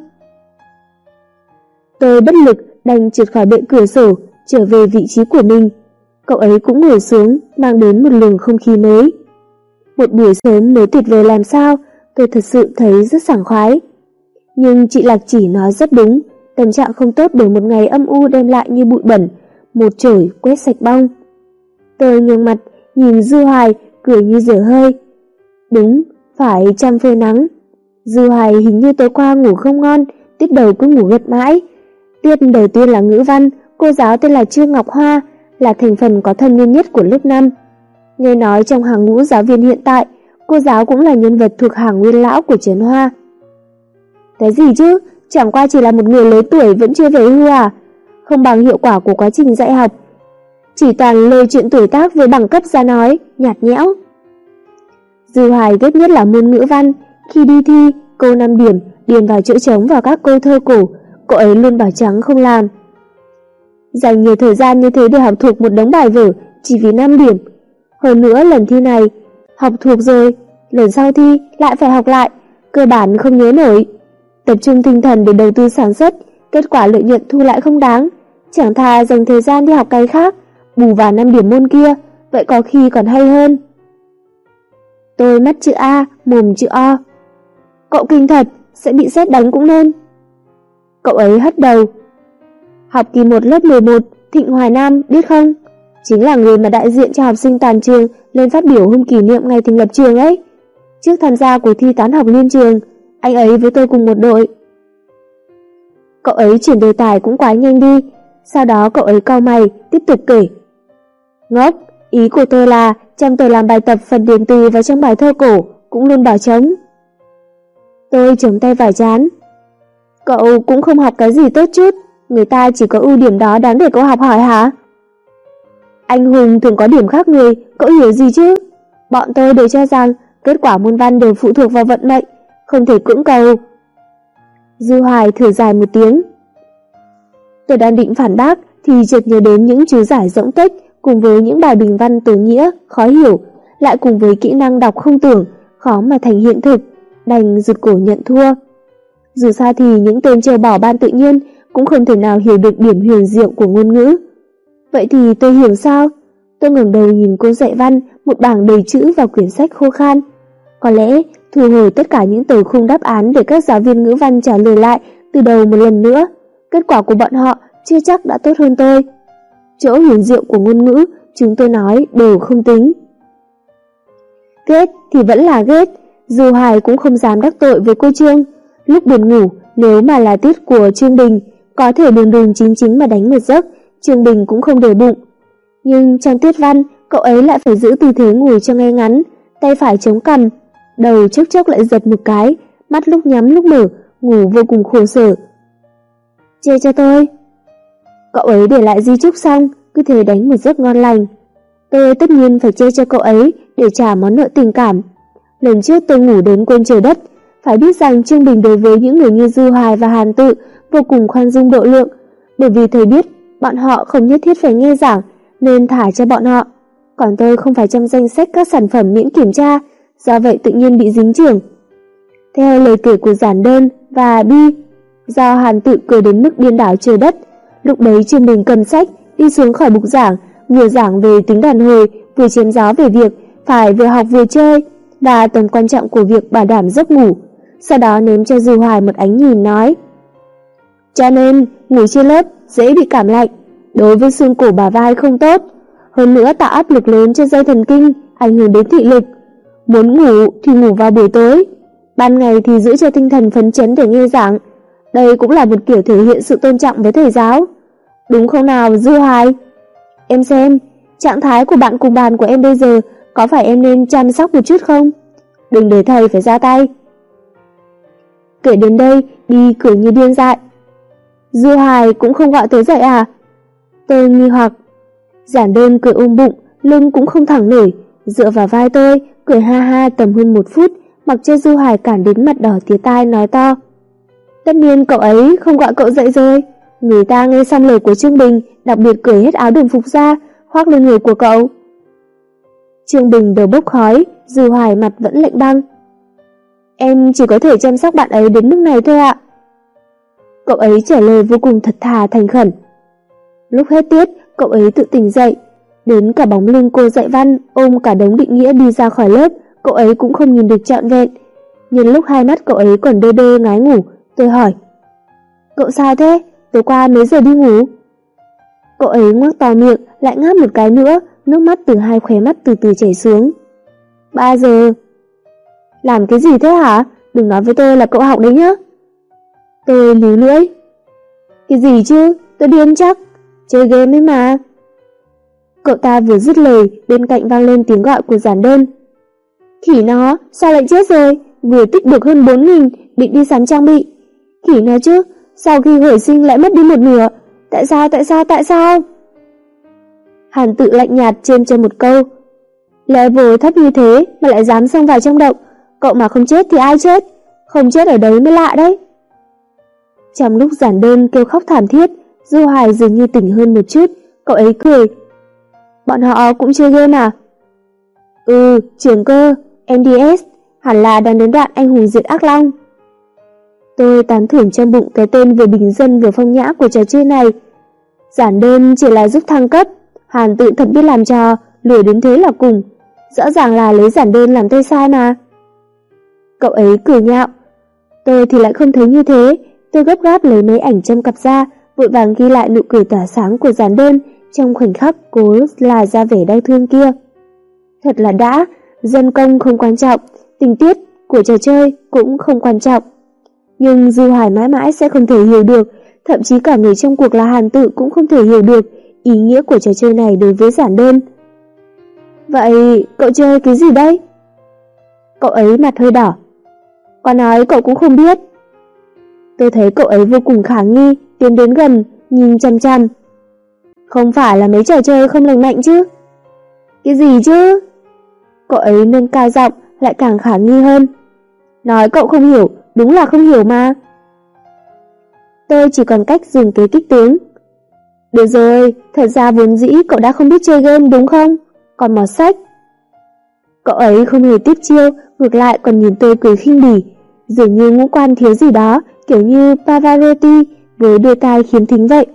Tôi bất lực đành trượt khỏi bệ cửa sổ, trở về vị trí của mình. Cậu ấy cũng ngồi xuống, mang đến một luồng không khí mới. Một buổi sớm mới tuyệt vời làm sao, tôi thật sự thấy rất sảng khoái. Nhưng chị Lạc Chỉ nói rất đúng, tâm trạng không tốt bởi một ngày âm u đem lại như bụi bẩn, một chổi quét sạch bong. Tôi ngước mặt, nhìn Dư Hoài, cười như dở hơi. Đúng, phải chăm phơi nắng. Dư Hoài hình như tối qua ngủ không ngon, tiếp đầu cứ ngủ gật mãi. Tiết đầu tiên là ngữ văn, cô giáo tên là Trương Ngọc Hoa, là thành phần có thâm niên nhất của lớp 5. Nghe nói trong hàng ngũ giáo viên hiện tại, cô giáo cũng là nhân vật thuộc hàng nguyên lão của Trấn Hoa. Cái gì chứ, chẳng qua chỉ là một người lớn tuổi vẫn chưa về hưu à? Không bằng hiệu quả của quá trình dạy học. Chỉ toàn lôi chuyện tuổi tác về bằng cấp ra nói, nhạt nhẽo. Dư Hoài ghét nhất là môn ngữ văn. Khi đi thi, câu 5 điểm điền vào chỗ trống vào các câu thơ cổ, cậu ấy luôn bảo trắng không làm. Dành nhiều thời gian như thế để học thuộc một đống bài vở chỉ vì 5 điểm. Hơn nữa lần thi này, học thuộc rồi, lần sau thi lại phải học lại, cơ bản không nhớ nổi. Tập trung tinh thần để đầu tư sản xuất, kết quả lợi nhuận thu lại không đáng. Chẳng thà dành thời gian đi học cái khác, bù vào 5 điểm môn kia, vậy có khi còn hay hơn. Tôi mắt chữ A, mồm chữ O. Cậu kinh thật, sẽ bị sét đánh cũng nên. Cậu ấy hất đầu. Học kỳ 1 lớp 11, Thịnh Hoài Nam biết không? Chính là người mà đại diện cho học sinh toàn trường lên phát biểu hôm kỷ niệm ngày thành lập trường ấy. Trước tham gia cuộc thi toán học liên trường, anh ấy với tôi cùng một đội. Cậu ấy chuyển đề tài cũng quá nhanh đi. Sau đó cậu ấy cau mày, tiếp tục kể. Ngốc, ý của tôi là trong tôi làm bài tập phần điền từ và trong bài thơ cổ cũng luôn bảo trống. Tôi chống tay vào trán. Cậu cũng không học cái gì tốt chút, người ta chỉ có ưu điểm đó đáng để cậu học hỏi hả? Anh hùng thường có điểm khác người, cậu hiểu gì chứ? Bọn tôi đều cho rằng kết quả môn văn đều phụ thuộc vào vận mệnh, không thể cưỡng cầu. Dư Hoài thở dài một tiếng. Tôi đang định phản bác thì chợt nhớ đến những chú giải rỗng tuếch cùng với những bài bình văn tối nghĩa, khó hiểu, lại cùng với kỹ năng đọc không tưởng, khó mà thành hiện thực, đành rụt cổ nhận thua. Dù sao thì những tên trêu bỏ ban tự nhiên cũng không thể nào hiểu được điểm huyền diệu của ngôn ngữ. Vậy thì tôi hiểu sao? Tôi ngẩng đầu nhìn cô dạy văn, một bảng đầy chữ và quyển sách khô khan. Có lẽ thu hồi tất cả những tờ khung đáp án để các giáo viên ngữ văn trả lời lại từ đầu một lần nữa. Kết quả của bọn họ chưa chắc đã tốt hơn tôi. Chỗ huyền diệu của ngôn ngữ chúng tôi nói đều không tính. Ghét thì vẫn là ghét, Dư Hoài cũng không dám đắc tội với cô Trương. Lúc buồn ngủ, nếu mà là tiết của Trương Bình, có thể đường đường chính chính mà đánh một giấc, Trương Bình cũng không để bụng. Nhưng trong tiết văn, cậu ấy lại phải giữ tư thế ngồi cho ngay ngắn, tay phải chống cằm, đầu chốc chốc lại giật một cái, mắt lúc nhắm lúc mở, ngủ vô cùng khổ sở. Chê cho tôi. Cậu ấy để lại di chúc xong, cứ thế đánh một giấc ngon lành. Tôi tất nhiên phải chê cho cậu ấy để trả món nợ tình cảm. Lần trước tôi ngủ đến quên trời đất, phải biết rằng Trương Bình đối với những người như Dư Hoài và Hàn Tự vô cùng khoan dung độ lượng, bởi vì thầy biết bọn họ không nhất thiết phải nghe giảng nên thả cho bọn họ. Còn tôi không phải trong danh sách các sản phẩm miễn kiểm tra, do vậy tự nhiên bị dính chưởng. Theo lời kể của giản đơn và Bi, do Hàn Tự cười đến mức điên đảo trời đất, lúc đấy Trương Bình cầm sách đi xuống khỏi bục giảng, vừa giảng về tính đàn hồi, vừa chém gió về việc phải vừa học vừa chơi và tầm quan trọng của việc bảo đảm giấc ngủ. Sau đó ném cho Dư Hoài một ánh nhìn nói: cho nên ngủ trên lớp dễ bị cảm lạnh, đối với xương cổ bả vai không tốt, hơn nữa tạo áp lực lớn cho dây thần kinh, ảnh hưởng đến thị lực. Muốn ngủ thì ngủ vào buổi tối, ban ngày thì giữ cho tinh thần phấn chấn để nghe giảng. Đây cũng là một kiểu thể hiện sự tôn trọng với thầy giáo, đúng không nào Dư Hoài? Em xem, trạng thái của bạn cùng bàn của em bây giờ có phải em nên chăm sóc một chút không? Đừng để thầy phải ra tay. Kể đến đây, Đi cười như điên dại. Dư Hoài cũng không gọi tới dậy à? Tôi nghi hoặc. Giản đơn cười ôm bụng, lưng cũng không thẳng nổi, dựa vào vai tôi, cười ha ha tầm hơn 1 phút, mặc cho Dư Hoài cản đến mặt đỏ tía tai nói to. Tất nhiên cậu ấy không gọi cậu dậy rồi. Người ta nghe xong lời của Trương Bình, đặc biệt cởi hết áo đồng phục ra, khoác lên người của cậu. Trương Bình đầu bốc khói, Dư Hoài mặt vẫn lạnh băng. Em chỉ có thể chăm sóc bạn ấy đến mức này thôi ạ. Cậu ấy trả lời vô cùng thật thà thành khẩn. Lúc hết tiết, cậu ấy tự tỉnh dậy, đến cả bóng lưng cô dạy văn ôm cả đống định nghĩa đi ra khỏi lớp, cậu ấy cũng không nhìn được trọn vẹn. Nhân lúc hai mắt cậu ấy còn đơ đơ ngái ngủ, tôi hỏi: Cậu sao thế? Tối qua mấy giờ đi ngủ? Cậu ấy ngoác to miệng, lại ngáp một cái nữa, nước mắt từ hai khóe mắt từ từ chảy xuống. 3 giờ. Làm cái gì thế hả? Đừng nói với tôi là cậu học đấy nhá. Tôi líu lưỡi. Cái gì chứ, tôi điên chắc, chơi game ấy mà. Cậu ta vừa dứt lời, bên cạnh vang lên tiếng gọi của Giản Đơn. Khỉ nó, sao lại chết rồi, vừa tích được hơn 4.000, định đi sắm trang bị. Khỉ nó chứ, sau khi hồi sinh lại mất đi một nửa, tại sao? Hàn Tự lạnh nhạt chêm cho một câu. Level thấp như thế mà lại dám xông vào trong động, cậu mà không chết thì ai chết, không chết ở đấy mới lạ đấy. Trong lúc Giản Đơn kêu khóc thảm thiết, Du Hoài dường như tỉnh hơn một chút, cậu ấy cười. Bọn họ cũng chơi game à? Trưởng cơ, NDS, hẳn là đang đến đoạn anh hùng diệt ác long. Tôi tán thưởng trong bụng cái tên vừa bình dân vừa phong nhã của trò chơi này. Giản Đơn chỉ là giúp thăng cấp, Hàn Tự thật biết làm trò, lười đến thế là cùng. Rõ ràng là lấy Giản Đơn làm tay sai mà. Cậu ấy cười nhạo. Tôi thì lại không thấy như thế. Tôi gấp gáp lấy mấy ảnh trong cặp ra, vội vàng ghi lại nụ cười tỏa sáng của Giản Đơn trong khoảnh khắc cố là ra vẻ đau thương kia. Thật là đã, dân công không quan trọng, tình tiết của trò chơi cũng không quan trọng. Nhưng Du Hoài mãi mãi sẽ không thể hiểu được, thậm chí cả người trong cuộc là Hàn Tự cũng không thể hiểu được ý nghĩa của trò chơi này đối với Giản Đơn. Vậy cậu chơi cái gì đây? Cậu ấy mặt hơi đỏ. Có nói cậu cũng không biết. Tôi thấy cậu ấy vô cùng khả nghi, tiến đến gần, nhìn chằm chằm. Không phải là mấy trò chơi không lành mạnh chứ? Cái gì chứ? Cậu ấy nâng cao giọng, lại càng khả nghi hơn. Nói cậu không hiểu, đúng là không hiểu mà. Tôi chỉ còn cách dùng kế kích tướng. Được rồi, thật ra vốn dĩ cậu đã không biết chơi game đúng không? Còn mọt sách. Cậu ấy không hề tiếp chiêu, ngược lại còn nhìn tôi cười khinh bỉ, dường như ngũ quan thiếu gì đó, kiểu như Pavarotti với đôi tai khiếm thính vậy.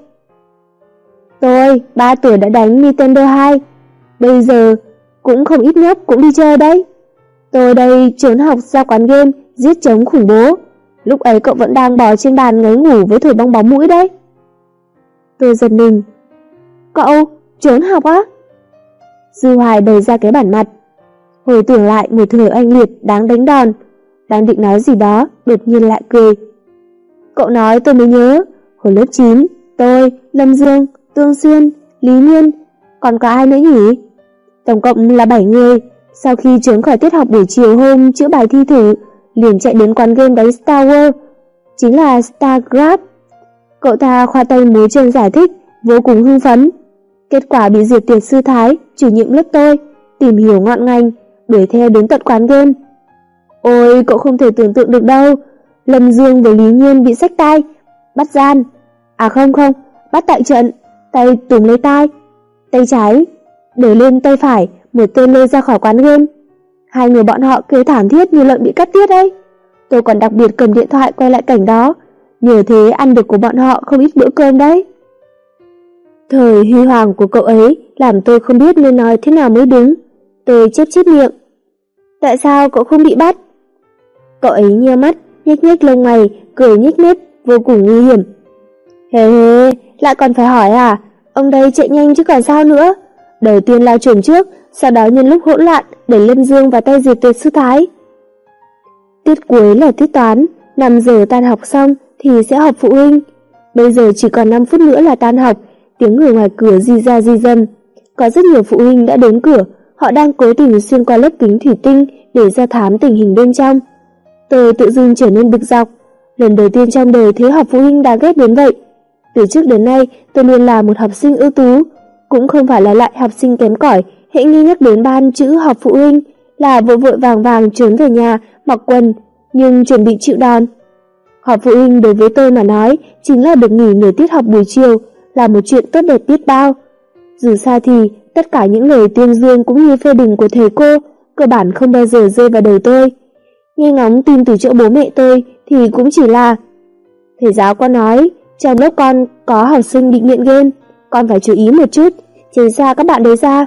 Tôi 3 tuổi đã đánh Nintendo 2, bây giờ cũng không ít nhóc cũng đi chơi đấy. Tôi đây trốn học ra quán game giết chống khủng bố, lúc ấy cậu vẫn đang bò trên bàn ngáy ngủ với thổi bong bóng mũi đấy. Tôi giật mình. Cậu trốn học á? Du Hoài bày ra cái bản mặt. Hồi tưởng lại một thời oanh liệt đáng đánh đòn, đang định nói gì đó, đột nhiên lại cười. Cậu nói tôi mới nhớ, hồi lớp 9, tôi, Lâm Dương, Tương Xuyên, Lý Nhiên, còn có ai nữa nhỉ? Tổng cộng là 7 người. Sau khi trốn khỏi tiết học buổi chiều hôm chữa bài thi thử, liền chạy đến quán game đánh Star Wars, chính là StarCraft. Cậu ta khoa tay múa chân giải thích, vô cùng hưng phấn. Kết quả bị diệt tiệt sư Thái, chủ nhiệm lớp tôi, tìm hiểu ngọn ngành, đuổi theo đến tận quán game. Ôi, cậu không thể tưởng tượng được đâu. Lâm Dương và Lý Nhiên bị xách tay, bắt gian. À không, bắt tại trận, tay túm lấy tay trái để lên tay phải, một tên lôi ra khỏi quán game. Hai người bọn họ kêu thảm thiết như lợn bị cắt tiết đấy. Tôi còn đặc biệt cầm điện thoại quay lại cảnh đó, nhờ thế ăn được của bọn họ không ít bữa cơm đấy. Thời huy hoàng của cậu ấy làm tôi không biết nên nói thế nào mới đúng. Tôi chép miệng. Tại sao cậu không bị bắt? Cậu ấy nheo mắt, nhếch lông mày, cười nhếch mép, vô cùng nguy hiểm. Hề, lại còn phải hỏi à? Ông đây chạy nhanh chứ còn sao nữa. Đầu tiên lao chuẩn trước, sau đó nhân lúc hỗn loạn để Lâm Dương vào tay diệt tuyệt sư Thái. Tiết cuối là tiết toán, 5 giờ tan học xong thì sẽ họp phụ huynh. Bây giờ chỉ còn 5 phút nữa là tan học, tiếng người ngoài cửa di ra di dầm. Có rất nhiều phụ huynh đã đến cửa, họ đang cố tình xuyên qua lớp kính thủy tinh để ra thám tình hình bên trong. Tôi tự dưng trở nên bực dọc, lần đầu tiên trong đời thấy họp phụ huynh đáng ghét đến vậy. Từ trước đến nay tôi luôn là một học sinh ưu tú, cũng không phải là loại học sinh kém cỏi, hễ nghe nhắc đến ban chữ họp phụ huynh là vội vội vàng trốn về nhà mặc quần, nhưng chuẩn bị chịu đòn. Họp phụ huynh đối với tôi mà nói chính là được nghỉ nửa tiết học buổi chiều, là một chuyện tốt đẹp biết bao. Dù sao thì tất cả những lời tuyên dương cũng như phê bình của thầy cô cơ bản không bao giờ rơi vào đầu tôi. Nghe ngóng tin từ chỗ bố mẹ tôi thì cũng chỉ là thầy giáo có nói trong lớp con có học sinh bị nghiện game, con phải chú ý một chút, tránh xa các bạn đấy ra.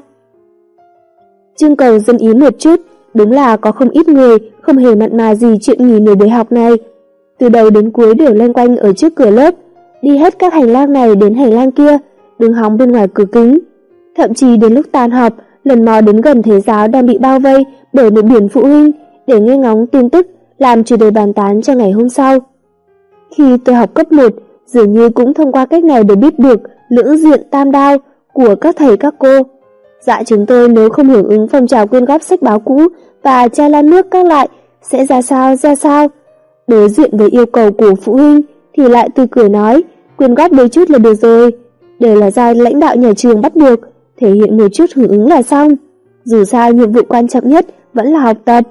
Trưng cầu dân ý một chút, đúng là có không ít người không hề mặn mà gì chuyện nghỉ nửa buổi học này. Từ đầu đến cuối đều loanh quanh ở trước cửa lớp, đi hết các hành lang này đến hành lang kia, đứng hóng bên ngoài cửa kính. Thậm chí đến lúc tan họp, lần mò đến gần thầy giáo đang bị bao vây bởi một biển phụ huynh để nghe ngóng tin tức làm chủ đề bàn tán cho ngày hôm sau. Khi tôi học cấp 1, dường như cũng thông qua cách này để biết được lưỡng diện tam đao của các thầy các cô. Dạ chúng tôi nếu không hưởng ứng phong trào quyên góp sách báo cũ và chai lan nước các loại sẽ ra sao. Đối diện với yêu cầu của phụ huynh thì lại tươi cười nói quyên góp đôi chút là được rồi, đều là do lãnh đạo nhà trường bắt buộc, thể hiện một chút hưởng ứng là xong. Dù sao nhiệm vụ quan trọng nhất vẫn là học tập.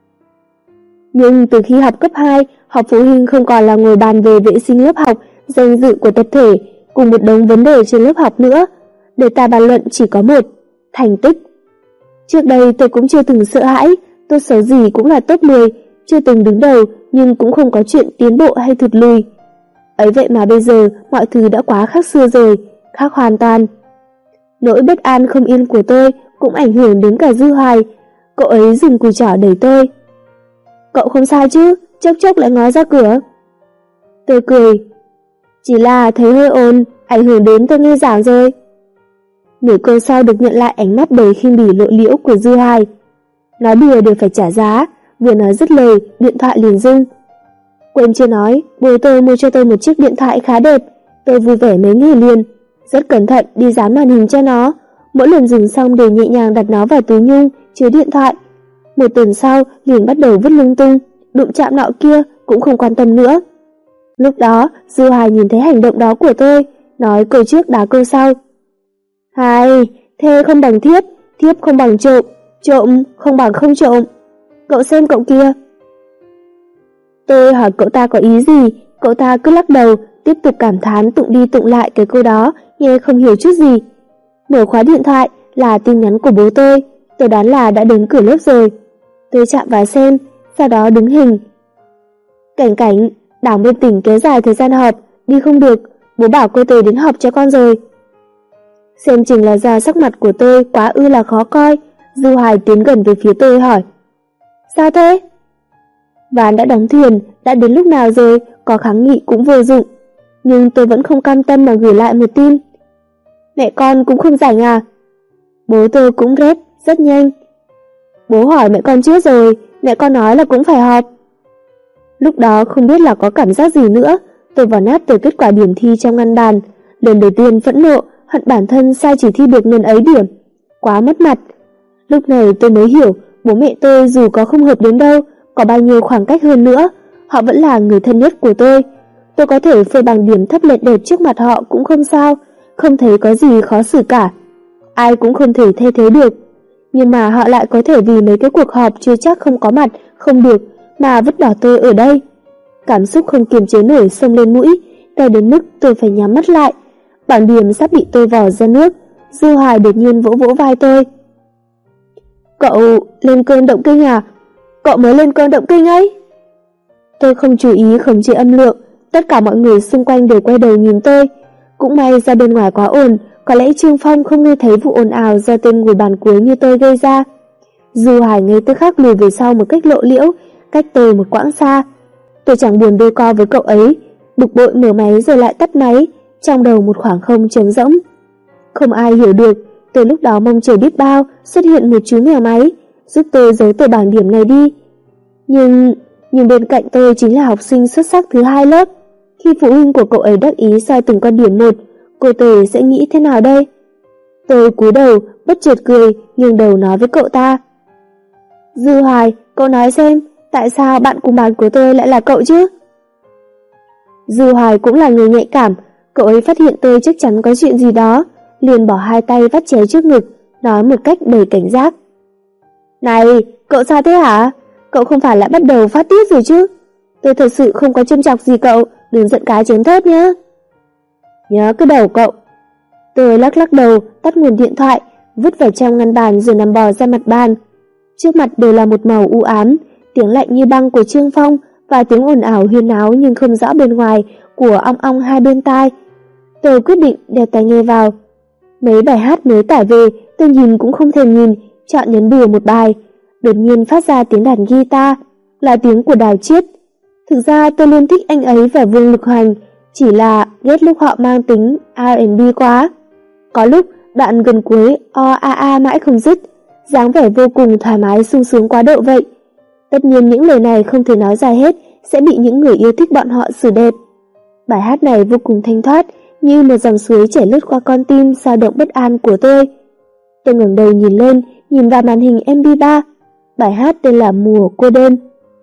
Nhưng từ khi học cấp 2, họp phụ huynh không còn là ngồi bàn về vệ sinh lớp học, danh dự của tập thể cùng một đống vấn đề trên lớp học nữa. Đề tài bàn luận chỉ có một, thành tích. Trước đây tôi cũng chưa từng sợ hãi, tốt xấu gì cũng là top 10, chưa từng đứng đầu nhưng cũng không có chuyện tiến bộ hay thụt lùi. Ấy vậy mà bây giờ mọi thứ đã quá khác xưa rồi, khác hoàn toàn. Nỗi bất an không yên của tôi cũng ảnh hưởng đến cả Dư Hoài. Cậu ấy dùng cùi chỏ đẩy tôi. Cậu không sao chứ, chốc chốc lại ngó ra cửa. Tôi cười. Chỉ là thấy hơi ồn, ảnh hưởng đến tôi nghe giảng rồi. Nửa câu sau được nhận lại ánh mắt đầy khinh bỉ lộ liễu của Dư Hoài. Nói đùa đều phải trả giá, vừa nói dứt lời, điện thoại liền rung. Quên chưa nói, bố tôi mua cho tôi một chiếc điện thoại khá đẹp, tôi vui vẻ mấy ngày liền, rất cẩn thận đi dán màn hình cho nó, mỗi lần dùng xong đều nhẹ nhàng đặt nó vào túi nhung chứa điện thoại. Một tuần sau liền bắt đầu vứt lung tung, đụng chạm nọ kia cũng không quan tâm nữa. Lúc đó Dư Hoài nhìn thấy hành động đó của tôi, nói câu trước đá câu sau. Hai, thê không bằng thiếp, thiếp không bằng trộm, trộm không bằng không trộm. Cậu xem cậu kia. Tôi hỏi cậu ta có ý gì, cậu ta cứ lắc đầu, tiếp tục cảm thán tụng đi tụng lại cái câu đó, nghe không hiểu chút gì. Mở khóa điện thoại là tin nhắn của bố tôi đoán là đã đến cửa lớp rồi. Tôi chạm vào xem, sau đó đứng hình. Cảnh, đảng bên tỉnh kéo dài thời gian họp, đi không được, bố bảo cô tới đến họp cho con rồi. Xem chừng là do sắc mặt của tôi quá ư là khó coi, Dư Hoài tiến gần về phía tôi hỏi. Sao thế? Ván đã đóng thuyền, đã đến lúc nào rồi, có kháng nghị cũng vô dụng. Nhưng tôi vẫn không cam tâm mà gửi lại một tin. Mẹ con cũng không rảnh à? Bố tôi cũng rep, rất nhanh. Bố hỏi mẹ con trước rồi, mẹ con nói là cũng phải họp. Lúc đó không biết là có cảm giác gì nữa, tôi vào nát từ kết quả điểm thi trong ngăn bàn. Lần đầu tiên phẫn nộ, hận bản thân sao chỉ thi được ngần ấy điểm. Quá mất mặt. Lúc này tôi mới hiểu, bố mẹ tôi dù có không hợp đến đâu, có bao nhiêu khoảng cách hơn nữa, họ vẫn là người thân nhất của tôi. Tôi có thể phơi bằng điểm thấp lệch đẹp trước mặt họ cũng không sao, không thấy có gì khó xử cả. Ai cũng không thể thay thế được. Nhưng mà họ lại có thể vì mấy cái cuộc họp chưa chắc không có mặt, không được, mà vứt bỏ tôi ở đây. Cảm xúc không kiềm chế nổi xông lên mũi, đau đến mức tôi phải nhắm mắt lại. Bảng điểm sắp bị tôi vò ra nước. Dư Hoài đột nhiên vỗ vỗ vai tôi. Cậu lên cơn động kinh à? Cậu mới lên cơn động kinh ấy. Tôi không chú ý khống chế âm lượng, tất cả mọi người xung quanh đều quay đầu nhìn tôi. Cũng may ra bên ngoài quá ồn, có lẽ Trương Phong không nghe thấy vụ ồn ào do tên ngồi bàn cuối như tôi gây ra. Dư Hoài ngay tức khắc lùi về sau một cách lộ liễu, cách tôi một quãng xa. Tôi chẳng buồn đôi co với cậu ấy, bực bội mở máy rồi lại tắt máy, trong đầu một khoảng không trống rỗng. Không ai hiểu được, tôi lúc đó mong trời biết bao xuất hiện một chú mèo máy, giúp tôi giấu tờ bảng điểm này đi. Nhưng bên cạnh tôi chính là học sinh xuất sắc thứ 2 lớp. Khi phụ huynh của cậu ấy đắc ý soi từng con điểm một, cô Tề sẽ nghĩ thế nào đây? Tôi cúi đầu, bất chợt cười, nghiêng đầu nói với cậu ta. Dư Hoài, cậu nói xem, tại sao bạn cùng bàn của tôi lại là cậu chứ? Dư Hoài cũng là người nhạy cảm, cậu ấy phát hiện tôi chắc chắn có chuyện gì đó, liền bỏ hai tay vắt chéo trước ngực, nói một cách đầy cảnh giác. Này, cậu sao thế hả? Cậu không phải lại bắt đầu phát tiết rồi chứ? Tôi thật sự không có châm chọc gì cậu, đừng giận cá chém thớt nhé. Nhớ cái đầu cậu. Tôi lắc lắc đầu, tắt nguồn điện thoại, vứt vào trong ngăn bàn rồi nằm bò ra mặt bàn. Trước mặt đều là một màu u ám, tiếng lạnh như băng của Trương Phong và tiếng ồn ào huyên náo nhưng không rõ bên ngoài của ong ong hai bên tai. Tôi quyết định đeo tai nghe vào. Mấy bài hát mới tải về, tôi nhìn cũng không thèm nhìn, chọn nhấn bừa một bài. Đột nhiên phát ra tiếng đàn guitar, là tiếng của Đào Chiết. Thực ra tôi luôn thích anh ấy và Vương Lực Hoành, chỉ là ghét lúc họ mang tính R&B quá. Có lúc đoạn gần cuối o a a mãi không dứt, dáng vẻ vô cùng thoải mái sung sướng quá độ vậy. Tất nhiên những lời này không thể nói ra hết, sẽ bị những người yêu thích bọn họ xử đẹp. Bài hát này vô cùng thanh thoát, như một dòng suối chảy lướt qua con tim dao động bất an của tôi. Tôi ngẩng đầu nhìn lên, nhìn vào màn hình MP3. Bài hát tên là Mùa Cô Đơn.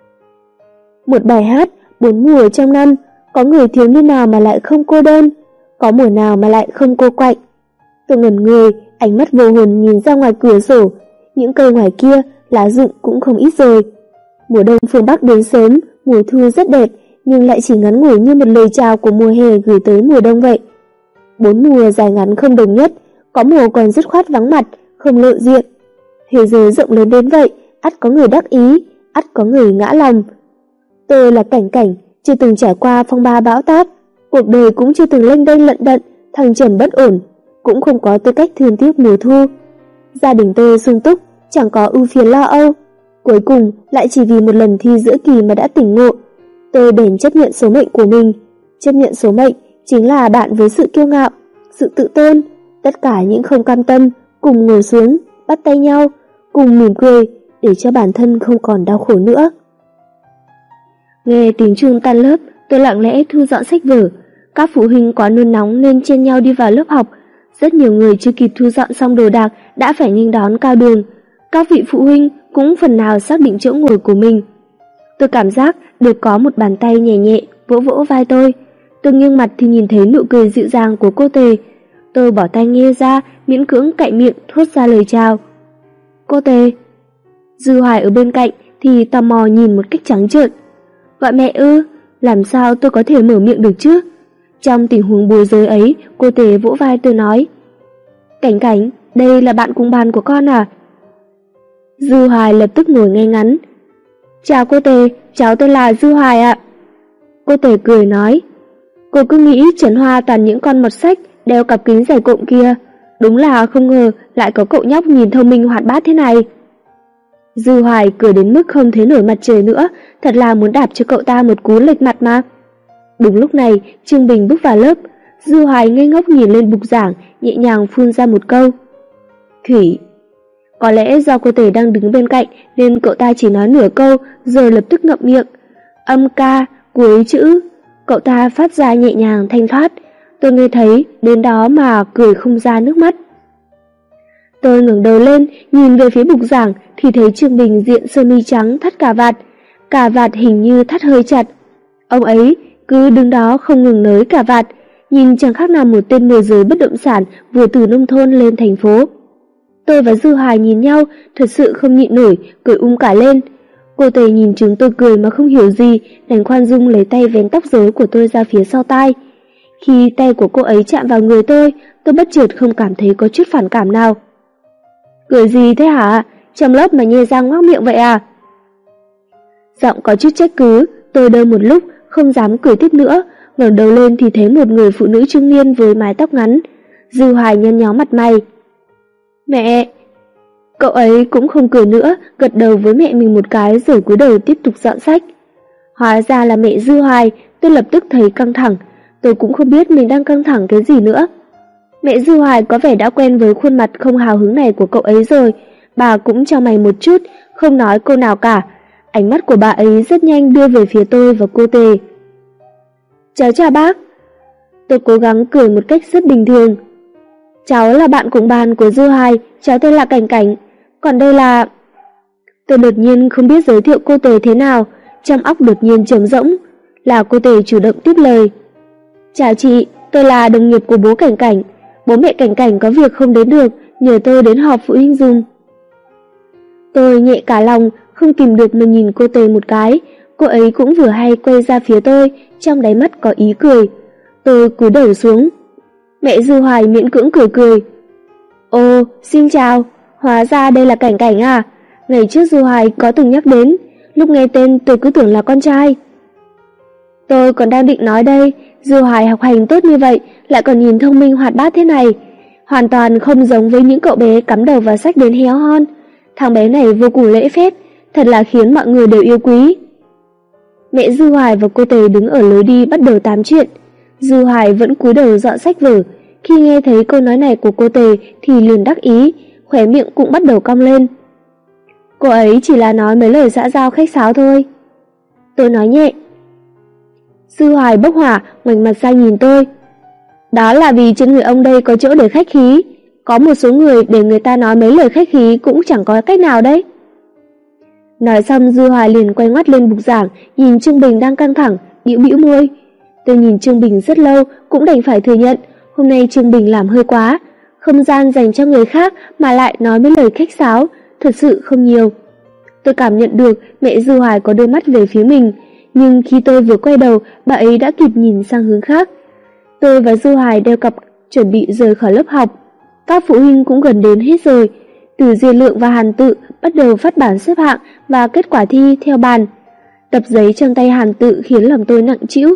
Một bài hát 4 mùa trong năm, có người thiếu niên nào mà lại không cô đơn, có mùa nào mà lại không cô quạnh. Tôi ngẩn người, ánh mắt vô hồn nhìn ra ngoài cửa sổ, những cây ngoài kia lá rụng cũng không ít rồi. Mùa đông phương Bắc đến sớm, mùa thu rất đẹp, nhưng lại chỉ ngắn ngủi như một lời chào của mùa hè gửi tới mùa đông vậy. 4 mùa dài ngắn không đồng nhất, có mùa còn dứt khoát vắng mặt, không lộ diện. Thế giới rộng lớn đến vậy, ắt có người đắc ý, ắt có người ngã lòng. Tôi là Cảnh Cảnh, chưa từng trải qua phong ba bão táp, cuộc đời cũng chưa từng lênh đênh lận đận, thăng trầm bất ổn, cũng không có tư cách thương tiếc mùa thu. Gia đình tôi sung túc, chẳng có ưu phiền lo âu. Cuối cùng lại chỉ vì một lần thi giữa kỳ mà đã tỉnh ngộ. Tôi bèn chấp nhận số mệnh của mình. Chấp nhận số mệnh chính là bạn với sự kiêu ngạo, sự tự tôn, tất cả những không cam tâm, cùng ngồi xuống, bắt tay nhau, cùng mỉm cười, để cho bản thân không còn đau khổ nữa. Nghe tiếng chuông tan lớp, tôi lặng lẽ thu dọn sách vở. Các phụ huynh quá nôn nóng nên chen nhau đi vào lớp học. Rất nhiều người chưa kịp thu dọn xong đồ đạc đã phải nghênh đón cao đường. Các vị phụ huynh cũng phần nào xác định chỗ ngồi của mình. Tôi cảm giác được có một bàn tay nhẹ nhẹ vỗ vỗ vai tôi. Tôi nghiêng mặt thì nhìn thấy nụ cười dịu dàng của cô Tề. Tôi bỏ tai nghe ra, miễn cưỡng cạy miệng thốt ra lời chào. Cô Tề. Dư Hoài ở bên cạnh thì tò mò nhìn một cách trắng trợn. Gọi mẹ ư? Làm sao tôi có thể mở miệng được chứ? Trong tình huống bối rối ấy, cô Tề vỗ vai tôi nói. Cảnh Cảnh, đây là bạn cùng bàn của con à? Dư Hoài lập tức ngồi ngay ngắn. Chào cô Tề, cháu tên là Dư Hoài ạ. Cô Tề cười nói. Cô cứ nghĩ Trấn Hoa toàn những con mọt sách đeo cặp kính dày cộm kia. Đúng là không ngờ lại có cậu nhóc nhìn thông minh hoạt bát thế này. Dư Hoài cười đến mức không thấy nổi mặt trời nữa, thật là muốn đạp cho cậu ta một cú lệch mặt mà. Đúng lúc này, Trương Bình bước vào lớp. Dư Hoài ngây ngốc nhìn lên bục giảng, nhẹ nhàng phun ra một câu. Khỉ. Có lẽ do cô Tề đang đứng bên cạnh nên cậu ta chỉ nói nửa câu rồi lập tức ngậm miệng. Âm ca, cuối chữ, cậu ta phát ra nhẹ nhàng thanh thoát. Tôi nghe thấy đến đó mà cười không ra nước mắt. Tôi ngẩng đầu lên, nhìn về phía bục giảng thì thấy Trương Bình diện sơ mi trắng thắt cà vạt hình như thắt hơi chặt. Ông ấy cứ đứng đó không ngừng nới cà vạt, nhìn chẳng khác nào một tên môi giới bất động sản vừa từ nông thôn lên thành phố. Tôi và Dư Hoài nhìn nhau, thật sự không nhịn nổi, cười cả lên. Cô Tề nhìn chúng tôi cười mà không hiểu gì, đành khoan dung lấy tay vén tóc rối của tôi ra phía sau tai. Khi tay của cô ấy chạm vào người tôi bất chợt không cảm thấy có chút phản cảm nào. Cười gì thế hả? Trong lớp mà nhe răng ngoác miệng vậy à? Giọng có chút trách cứ, tôi đơ một lúc, không dám cười tiếp nữa, ngẩng đầu lên thì thấy một người phụ nữ trung niên với mái tóc ngắn. Dư Hoài nhăn nhó mặt mày. Mẹ! Cậu ấy cũng không cười nữa, gật đầu với mẹ mình một cái rồi cúi đầu tiếp tục dọn sách. Hóa ra là mẹ Dư Hoài, tôi lập tức thấy căng thẳng. Tôi cũng không biết mình đang căng thẳng cái gì nữa. Mẹ Dư Hoài có vẻ đã quen với khuôn mặt không hào hứng này của cậu ấy rồi. Bà cũng chau mày một chút, không nói câu nào cả. Ánh mắt của bà ấy rất nhanh đưa về phía tôi và cô Tề. Cháu chào bác. Tôi cố gắng cười một cách rất bình thường. Cháu là bạn cùng bàn của Dư Hoài, cháu tên là Cảnh Cảnh. Còn đây là... Tôi đột nhiên không biết giới thiệu cô Tề thế nào, trong óc đột nhiên trống rỗng. Là cô Tề chủ động tiếp lời. Chào chị, tôi là đồng nghiệp của bố Cảnh Cảnh. Bố mẹ Cảnh Cảnh có việc không đến được, nhờ tôi đến họp phụ huynh dùm. Tôi nhẹ cả lòng, không kìm được mà nhìn cô Tề một cái. Cô ấy cũng vừa hay quay ra phía tôi, trong đáy mắt có ý cười. Tôi cúi đầu xuống. Mẹ Dư Hoài miễn cưỡng cười. Ồ, xin chào, hóa ra đây là Cảnh Cảnh à? Ngày trước Dư Hoài có từng nhắc đến, lúc nghe tên tôi cứ tưởng là con trai. Tôi còn đang định nói đây, Dư Hoài học hành tốt như vậy, lại còn nhìn thông minh hoạt bát thế này. Hoàn toàn không giống với những cậu bé cắm đầu vào sách đến héo hon. Thằng bé này vô cùng lễ phép, thật là khiến mọi người đều yêu quý. Mẹ Dư Hoài và cô Tề đứng ở lối đi bắt đầu tám chuyện. Dư Hoài vẫn cúi đầu dọn sách vở. Khi nghe thấy câu nói này của cô Tề thì liền đắc ý, khóe miệng cũng bắt đầu cong lên. Cô ấy chỉ là nói mấy lời xã giao khách sáo thôi. Tôi nói nhẹ. Dư Hoài bốc hỏa, ngoảnh mặt ra nhìn tôi. Đó là vì trên người ông đây có chỗ để khách khí. Có một số người để người ta nói mấy lời khách khí cũng chẳng có cách nào đấy. Nói xong Dư Hoài liền quay ngoắt lên bục giảng, nhìn Trương Bình đang căng thẳng, bĩu bĩu môi. Tôi nhìn Trương Bình rất lâu, cũng đành phải thừa nhận, hôm nay Trương Bình làm hơi quá. Không gian dành cho người khác mà lại nói mấy lời khách sáo, thật sự không nhiều. Tôi cảm nhận được mẹ Dư Hoài có đôi mắt về phía mình, nhưng khi tôi vừa quay đầu, bà ấy đã kịp nhìn sang hướng khác. Tôi và Dư Hoài đeo cặp chuẩn bị rời khỏi lớp học. Các phụ huynh cũng gần đến hết rồi. Từ Diên Lượng và Hàn Tự bắt đầu phát bảng xếp hạng và kết quả thi theo bàn. Tập giấy trong tay Hàn Tự khiến lòng tôi nặng trĩu.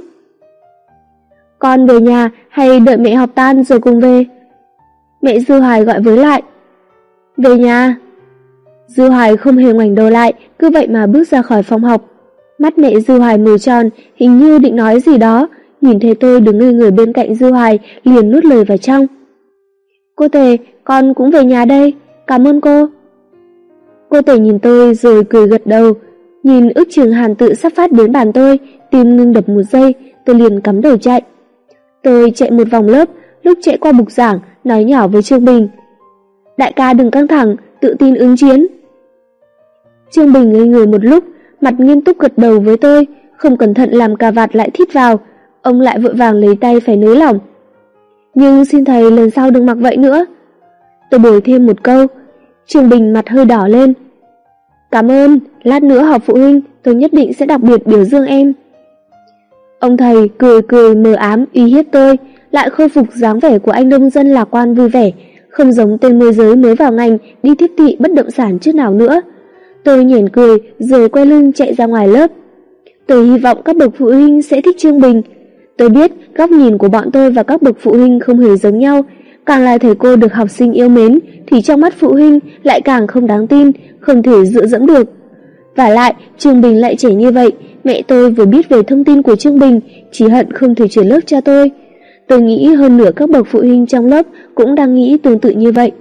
Con về nhà hay đợi mẹ họp tan rồi cùng về? Mẹ Dư Hoài gọi với lại. Về nhà. Dư Hoài không hề ngoảnh đầu lại, cứ vậy mà bước ra khỏi phòng học. Mắt mẹ Dư Hoài mở tròn, hình như định nói gì đó. Nhìn thấy tôi đứng ngây người bên cạnh Dư Hoài, liền nuốt lời vào trong. Cô Tề, con cũng về nhà đây, cảm ơn cô. Cô Tề nhìn tôi rồi cười gật đầu. Nhìn ước chừng Hàn Tự sắp phát đến bàn tôi, tim ngưng đập một giây, tôi liền cắm đầu chạy. Tôi chạy một vòng lớp, lúc chạy qua bục giảng, nói nhỏ với Trương Bình. Đại ca đừng căng thẳng, tự tin ứng chiến. Trương Bình ngây người một lúc, mặt nghiêm túc gật đầu với tôi, không cẩn thận làm cà vạt lại thít vào. Ông lại vội vàng lấy tay phải nới lỏng. Nhưng xin thầy lần sau đừng mặc vậy nữa. Tôi bồi thêm một câu. Trương Bình mặt hơi đỏ lên. Cảm ơn, lát nữa họp phụ huynh, tôi nhất định sẽ đặc biệt biểu dương em. Ông thầy cười cười mờ ám uy hiếp tôi, lại khôi phục dáng vẻ của anh nông dân lạc quan vui vẻ, không giống tên môi giới mới vào ngành đi tiếp thị bất động sản chút nào nữa. Tôi nhoẻn cười rồi quay lưng chạy ra ngoài lớp. Tôi hy vọng các bậc phụ huynh sẽ thích Trương Bình. Tôi biết góc nhìn của bọn tôi và các bậc phụ huynh không hề giống nhau, càng là thầy cô được học sinh yêu mến thì trong mắt phụ huynh lại càng không đáng tin, không thể dựa dẫm được. Vả lại, Trương Bình lại trẻ như vậy, mẹ tôi vừa biết về thông tin của Trương Bình, chỉ hận không thể chuyển lớp cho tôi. Tôi nghĩ hơn nửa các bậc phụ huynh trong lớp cũng đang nghĩ tương tự như vậy.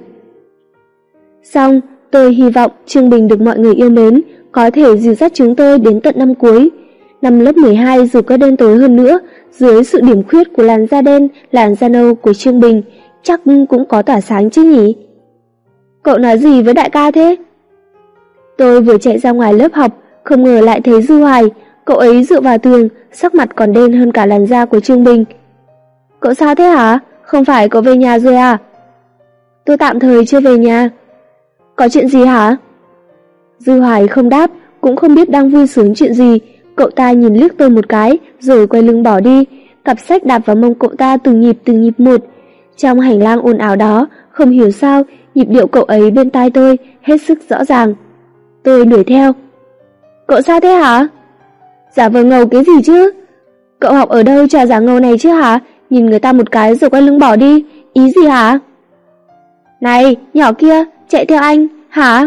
Xong, tôi hy vọng Trương Bình được mọi người yêu mến, có thể dìu dắt chúng tôi đến tận năm cuối. Năm lớp 12 dù có đen tối hơn nữa, dưới sự điểm khuyết của làn da đen, làn da nâu của Trương Bình, chắc cũng có tỏa sáng chứ nhỉ? Cậu nói gì với đại ca thế? Tôi vừa chạy ra ngoài lớp học, không ngờ lại thấy Dư Hoài, cậu ấy dựa vào tường, sắc mặt còn đen hơn cả làn da của Trương Bình. Cậu sao thế hả? Không phải cậu về nhà rồi à? Tôi tạm thời chưa về nhà. Có chuyện gì hả? Dư Hoài không đáp, cũng không biết đang vui sướng chuyện gì. Cậu ta nhìn liếc tôi một cái, rồi quay lưng bỏ đi. Cặp sách đạp vào mông cậu ta từng nhịp một. Trong hành lang ồn ào đó, không hiểu sao, nhịp điệu cậu ấy bên tai tôi hết sức rõ ràng. Tôi đuổi theo. Cậu sao thế hả? Giả vờ ngầu cái gì chứ? Cậu học ở đâu trò giả ngầu này chứ hả? Nhìn người ta một cái rồi quay lưng bỏ đi. Ý gì hả? Này, nhỏ kia, chạy theo anh, hả?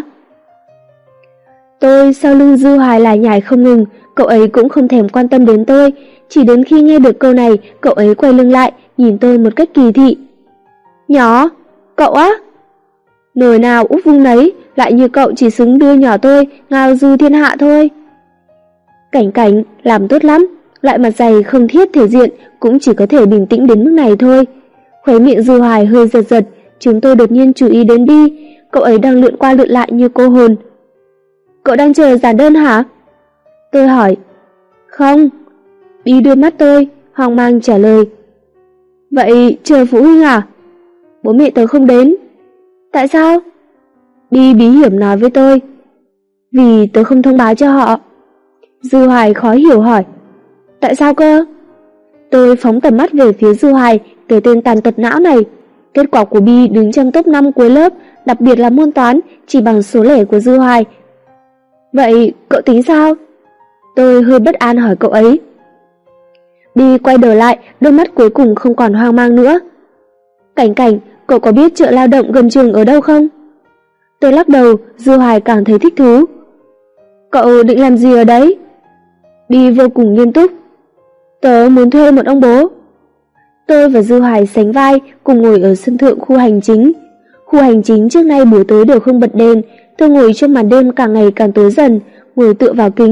Tôi sau lưng Dư Hoài lải nhải không ngừng, cậu ấy cũng không thèm quan tâm đến tôi. Chỉ đến khi nghe được câu này, cậu ấy quay lưng lại, nhìn tôi một cách kỳ thị. Nhỏ, cậu á? Nồi nào úp vung nấy, lại như cậu chỉ xứng đưa nhỏ tôi ngao du thiên hạ thôi. Cảnh Cảnh làm tốt lắm, loại mặt dày không thiết thể diện cũng chỉ có thể bình tĩnh đến mức này thôi. Khóe miệng Dư Hoài hơi giật giật, chúng tôi đột nhiên chú ý đến Bi, cậu ấy đang lượn qua lượn lại như cô hồn. Cậu đang chờ giản đơn hả? Tôi hỏi. Không. Bi đưa mắt tôi, hoang mang trả lời. Vậy chờ phụ huynh à? Bố mẹ tớ không đến. Tại sao? Bi bí hiểm nói với tôi. Vì tớ không thông báo cho họ. Dư Hoài khó hiểu hỏi. Tại sao cơ? Tôi phóng tầm mắt về phía Dư Hoài, cái tên tàn tật não này. Kết quả của Bi đứng trong top 5 cuối lớp, đặc biệt là môn toán, chỉ bằng số lẻ của Dư Hoài. Vậy cậu tính sao? Tôi hơi bất an hỏi cậu ấy. Bi quay đầu lại, đôi mắt cuối cùng không còn hoang mang nữa. Cảnh Cảnh, cậu có biết chợ lao động gần trường ở đâu không? Tôi lắc đầu, Dư Hoài càng thấy thích thú. Cậu định làm gì ở đấy? Bi vô cùng nghiêm túc. Tớ muốn thuê một ông bố. Tôi và Dư Hoài sánh vai, cùng ngồi ở sân thượng khu hành chính. Khu hành chính trước nay buổi tối đều không bật đèn, tôi ngồi trong màn đêm càng ngày càng tối dần, ngồi tựa vào kính.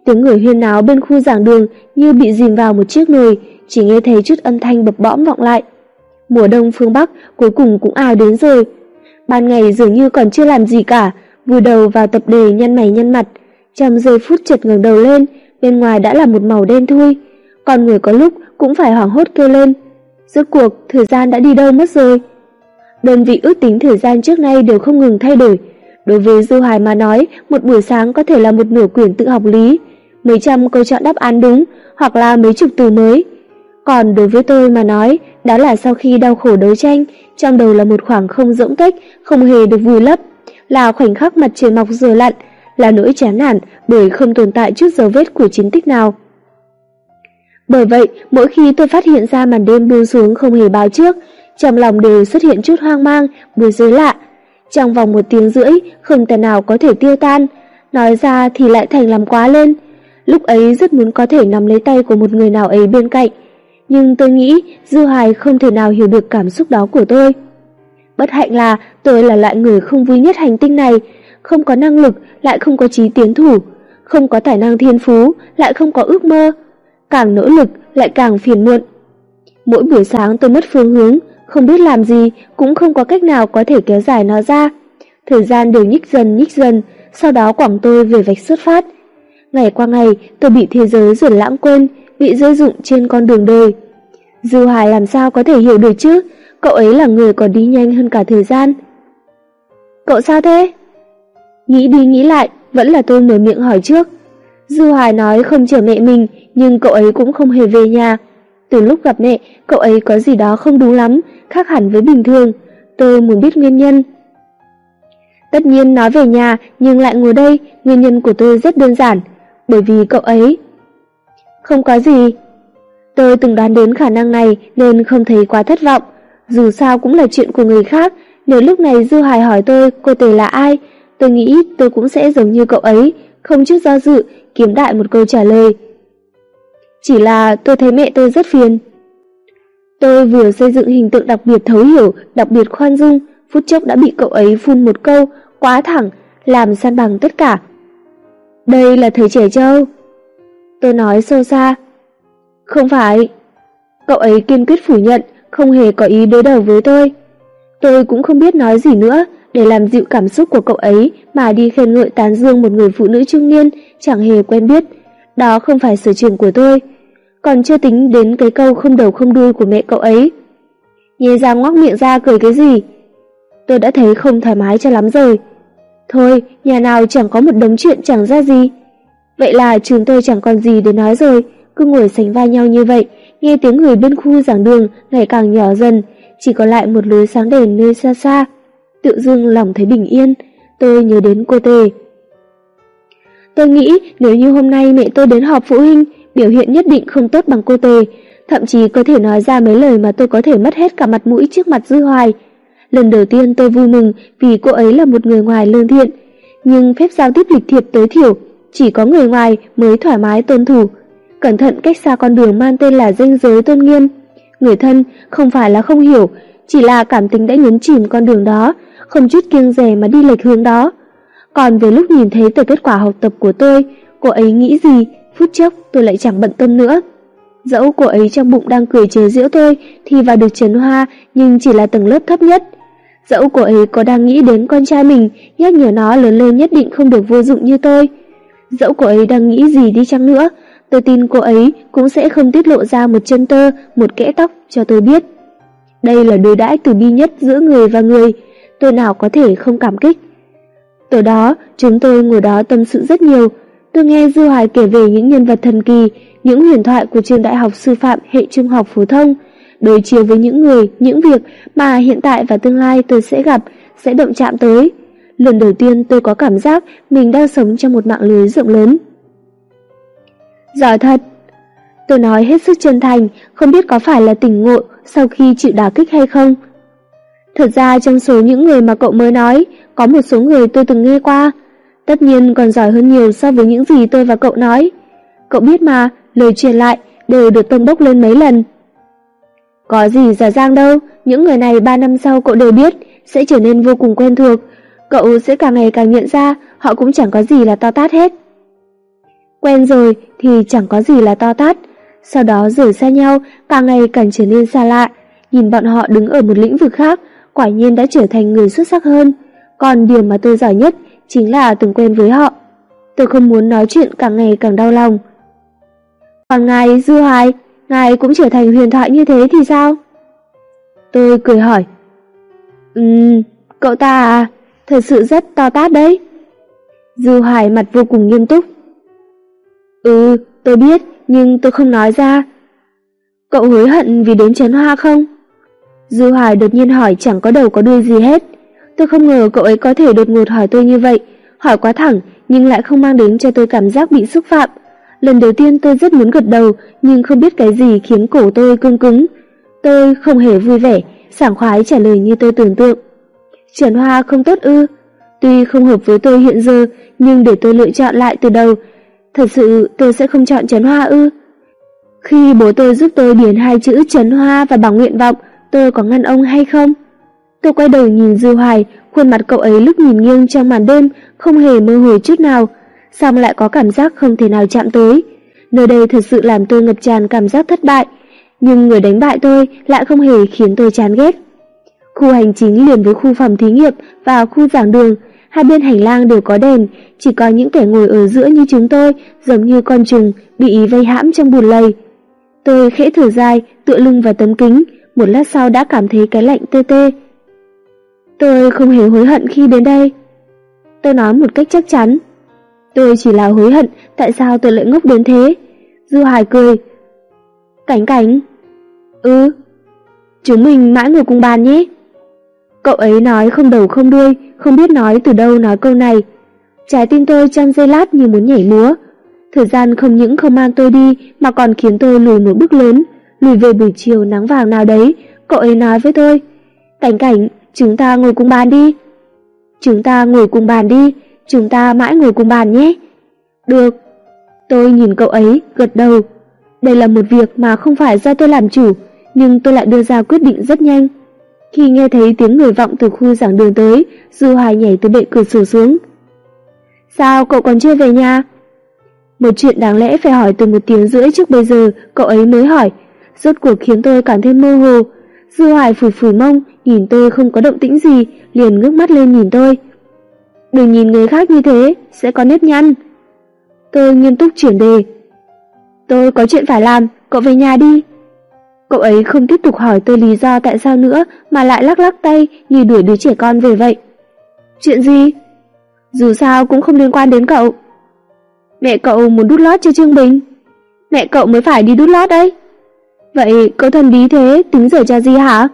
Tiếng người huyên náo bên khu giảng đường như bị dìm vào một chiếc nồi, chỉ nghe thấy chút âm thanh bập bõm vọng lại. Mùa đông phương Bắc cuối cùng cũng ào đến rồi. Ban ngày dường như còn chưa làm gì cả, vùi đầu vào tập đề nhăn mày nhăn mặt. Trong giây phút chợt ngẩng đầu lên, bên ngoài đã là một màu đen thui. Con người có lúc cũng phải hoảng hốt kêu lên. Rốt cuộc, thời gian đã đi đâu mất rồi? Đơn vị ước tính thời gian trước nay đều không ngừng thay đổi. Đối với Dư Hoài mà nói, một buổi sáng có thể là một nửa quyển tự học lý, mấy trăm câu chọn đáp án đúng, hoặc là mấy chục từ mới. Còn đối với tôi mà nói, đó là sau khi đau khổ đấu tranh, trong đầu là một khoảng không rỗng tuếch, không hề được vùi lấp, là khoảnh khắc mặt trời mọc giờ lặn, là nỗi chán nản bởi không tồn tại chút dấu vết của chiến tích nào. Bởi vậy, mỗi khi tôi phát hiện ra màn đêm buông xuống không hề báo trước, trong lòng đều xuất hiện chút hoang mang, bối rối lạ. Trong vòng 1 tiếng rưỡi, không thể nào có thể tiêu tan, nói ra thì lại thành làm quá lên. Lúc ấy rất muốn có thể nắm lấy tay của một người nào ấy bên cạnh, nhưng tôi nghĩ Dư Hoài không thể nào hiểu được cảm xúc đó của tôi. Bất hạnh là tôi là loại người không vui nhất hành tinh này, không có năng lực lại không có chí tiến thủ, không có tài năng thiên phú lại không có ước mơ, càng nỗ lực lại càng phiền muộn. Mỗi buổi sáng tôi mất phương hướng, không biết làm gì, cũng không có cách nào có thể kéo dài nó ra. Thời gian đều nhích dần, sau đó quẳng tôi về vạch xuất phát. Ngày qua ngày, tôi bị thế giới dần lãng quên, bị rơi rụng trên con đường đời. Dư Hoài làm sao có thể hiểu được chứ, cậu ấy là người còn đi nhanh hơn cả thời gian. Cậu sao thế? Nghĩ đi nghĩ lại, vẫn là tôi mở miệng hỏi trước. Dư Hoài nói không chờ mẹ mình, nhưng cậu ấy cũng không hề về nhà. Từ lúc gặp mẹ, cậu ấy có gì đó không đúng lắm, khác hẳn với bình thường. Tôi muốn biết nguyên nhân. Tất nhiên nói về nhà, nhưng lại ngồi đây, nguyên nhân của tôi rất đơn giản. Bởi vì cậu ấy... Không có gì. Tôi từng đoán đến khả năng này nên không thấy quá thất vọng. Dù sao cũng là chuyện của người khác. Nếu lúc này Dư Hoài hỏi tôi cô Tề là ai, tôi nghĩ tôi cũng sẽ giống như cậu ấy, không chút do dự, kiếm đại một câu trả lời. Chỉ là tôi thấy mẹ tôi rất phiền. Tôi vừa xây dựng hình tượng đặc biệt thấu hiểu, đặc biệt khoan dung, phút chốc đã bị cậu ấy phun một câu quá thẳng, làm san bằng tất cả. Đây là thầy trẻ trâu. Tôi nói sâu xa. Không phải. Cậu ấy kiên quyết phủ nhận, không hề có ý đối đầu với tôi. Tôi cũng không biết nói gì nữa, để làm dịu cảm xúc của cậu ấy mà đi khen ngợi tán dương một người phụ nữ trung niên chẳng hề quen biết. Đó không phải sở trường của tôi. Còn chưa tính đến cái câu không đầu không đuôi của mẹ cậu ấy. Nhê ra ngoác miệng ra cười cái gì? Tôi đã thấy không thoải mái cho lắm rồi. Thôi, nhà nào chẳng có một đống chuyện chẳng ra gì. Vậy là chúng tôi chẳng còn gì để nói rồi, cứ ngồi sánh vai nhau như vậy, nghe tiếng người bên khu giảng đường ngày càng nhỏ dần, chỉ còn lại một lối sáng đèn nơi xa xa. Tự dưng lòng thấy bình yên, tôi nhớ đến cô Tề. Tôi nghĩ nếu như hôm nay mẹ tôi đến họp phụ huynh, biểu hiện nhất định không tốt bằng cô Tề, thậm chí có thể nói ra mấy lời mà tôi có thể mất hết cả mặt mũi trước mặt Dư Hoài. Lần đầu tiên tôi vui mừng vì cô ấy là một người ngoài lương thiện, nhưng phép giao tiếp lịch thiệp tối thiểu, chỉ có người ngoài mới thoải mái tuân thủ. Cẩn thận cách xa con đường mang tên là ranh giới tôn nghiêm. Người thân không phải là không hiểu, chỉ là cảm tính đã nhấn chìm con đường đó, không chút kiêng dè mà đi lệch hướng đó. Còn về lúc nhìn thấy từ kết quả học tập của tôi, cô ấy nghĩ gì, phút chốc tôi lại chẳng bận tâm nữa. Dẫu cô ấy trong bụng đang cười chế giễu tôi thì vào được Trần Hoa, nhưng chỉ là tầng lớp thấp nhất. Dẫu cô ấy có đang nghĩ đến con trai mình, nhắc nhở nó lớn lên nhất định không được vô dụng như tôi. Dẫu cô ấy đang nghĩ gì đi chăng nữa, tôi tin cô ấy cũng sẽ không tiết lộ ra một chân tơ, một kẽ tóc cho tôi biết. Đây là đối đãi từ bi nhất giữa người và người, tôi nào có thể không cảm kích. Tối đó, chúng tôi ngồi đó tâm sự rất nhiều. Tôi nghe Dư Hoài kể về những nhân vật thần kỳ, những huyền thoại của trường đại học sư phạm hệ trung học phổ thông, đối chiếu với những người, những việc mà hiện tại và tương lai tôi sẽ gặp, sẽ động chạm tới. Lần đầu tiên tôi có cảm giác mình đang sống trong một mạng lưới rộng lớn. Giỏi thật. Tôi nói hết sức chân thành, không biết có phải là tỉnh ngộ sau khi chịu đả kích hay không. Thật ra trong số những người mà cậu mới nói, có một số người tôi từng nghe qua, tất nhiên còn giỏi hơn nhiều so với những gì tôi và cậu nói. Cậu biết mà, lời truyền lại đều được tông bốc lên mấy lần. Có gì giả dang đâu, những người này 3 năm sau cậu đều biết, sẽ trở nên vô cùng quen thuộc. Cậu sẽ càng ngày càng nhận ra họ cũng chẳng có gì là to tát hết. Quen rồi thì chẳng có gì là to tát. Sau đó rời xa nhau, càng ngày càng trở nên xa lạ. Nhìn bọn họ đứng ở một lĩnh vực khác, quả nhiên đã trở thành người xuất sắc hơn. Còn điều mà tôi giỏi nhất chính là từng quen với họ. Tôi không muốn nói chuyện càng ngày càng đau lòng. Còn ngài Dư Hoài, ngài cũng trở thành huyền thoại như thế thì sao? Tôi cười hỏi. Cậu ta à, thật sự rất to tát đấy. Dư Hoài mặt vô cùng nghiêm túc. Tôi biết, nhưng tôi không nói ra. Cậu hối hận vì đến Trấn Hoa không? Dư Hoài đột nhiên hỏi chẳng có đầu có đuôi gì hết. Tôi không ngờ cậu ấy có thể đột ngột hỏi tôi như vậy. Hỏi quá thẳng nhưng lại không mang đến cho tôi cảm giác bị xúc phạm. Lần đầu tiên tôi rất muốn gật đầu, nhưng không biết cái gì khiến cổ tôi cương cứng. Tôi không hề vui vẻ, sảng khoái trả lời như tôi tưởng tượng. Trấn Hoa không tốt ư? Tuy không hợp với tôi hiện giờ, nhưng để tôi lựa chọn lại từ đầu, thật sự tôi sẽ không chọn Trấn Hoa ư? Khi bố tôi giúp tôi điền hai chữ Trấn Hoa và bằng nguyện vọng, tôi có ngăn ông hay không? Tôi quay đầu nhìn Dư Hoài, khuôn mặt cậu ấy lúc nhìn nghiêng trong màn đêm không hề mơ hồ chút nào, song lại có cảm giác không thể nào chạm tới. Nơi đây thật sự làm tôi ngập tràn cảm giác thất bại, nhưng người đánh bại tôi lại không hề khiến tôi chán ghét. Khu hành chính liền với khu phòng thí nghiệm và khu giảng đường, hai bên hành lang đều có đèn, chỉ có những kẻ ngồi ở giữa như chúng tôi, giống như con trùng bị vây hãm trong bùn lầy. Tôi khẽ thở dài, tựa lưng vào tấm kính, một lát sau đã cảm thấy cái lạnh tê tê. Tôi không hề hối hận khi đến đây. Tôi nói một cách chắc chắn. Tôi chỉ là hối hận tại sao tôi lại ngốc đến thế. Dư Hoài cười. Cảnh Cảnh. Chúng mình mãi ngồi cùng bàn nhé. Cậu ấy nói không đầu không đuôi, không biết nói từ đâu nói câu này. Trái tim tôi trong giây lát như muốn nhảy múa. Thời gian không những không mang tôi đi mà còn khiến tôi lùi một bước lớn, lùi về buổi chiều nắng vàng nào đấy. Cậu ấy nói với tôi, Cảnh Cảnh, chúng ta ngồi cùng bàn đi. Chúng ta ngồi cùng bàn đi, chúng ta mãi ngồi cùng bàn nhé. Được. Tôi nhìn cậu ấy, gật đầu. Đây là một việc mà không phải do tôi làm chủ, nhưng tôi lại đưa ra quyết định rất nhanh. Khi nghe thấy tiếng người vọng từ khu giảng đường tới, Dư Hoài nhảy từ bệ cửa sổ xuống. Sao cậu còn chưa về nhà? Một chuyện đáng lẽ phải hỏi từ 1 tiếng rưỡi trước bây giờ, cậu ấy mới hỏi, rốt cuộc khiến tôi cảm thấy mơ hồ. Dư Hoài phủi phủi mông, nhìn tôi không có động tĩnh gì, liền ngước mắt lên nhìn tôi. Đừng nhìn người khác như thế, sẽ có nếp nhăn. Tôi nghiêm túc chuyển đề. Tôi có chuyện phải làm, cậu về nhà đi. Cậu ấy không tiếp tục hỏi tôi lý do tại sao nữa, mà lại lắc lắc tay như đuổi đứa trẻ con về vậy. Chuyện gì? Dù sao cũng không liên quan đến cậu. Mẹ cậu muốn đút lót cho Trương Bình. Mẹ cậu mới phải đi đút lót đấy. Vậy cậu thần bí thế tính giở trò gì hả?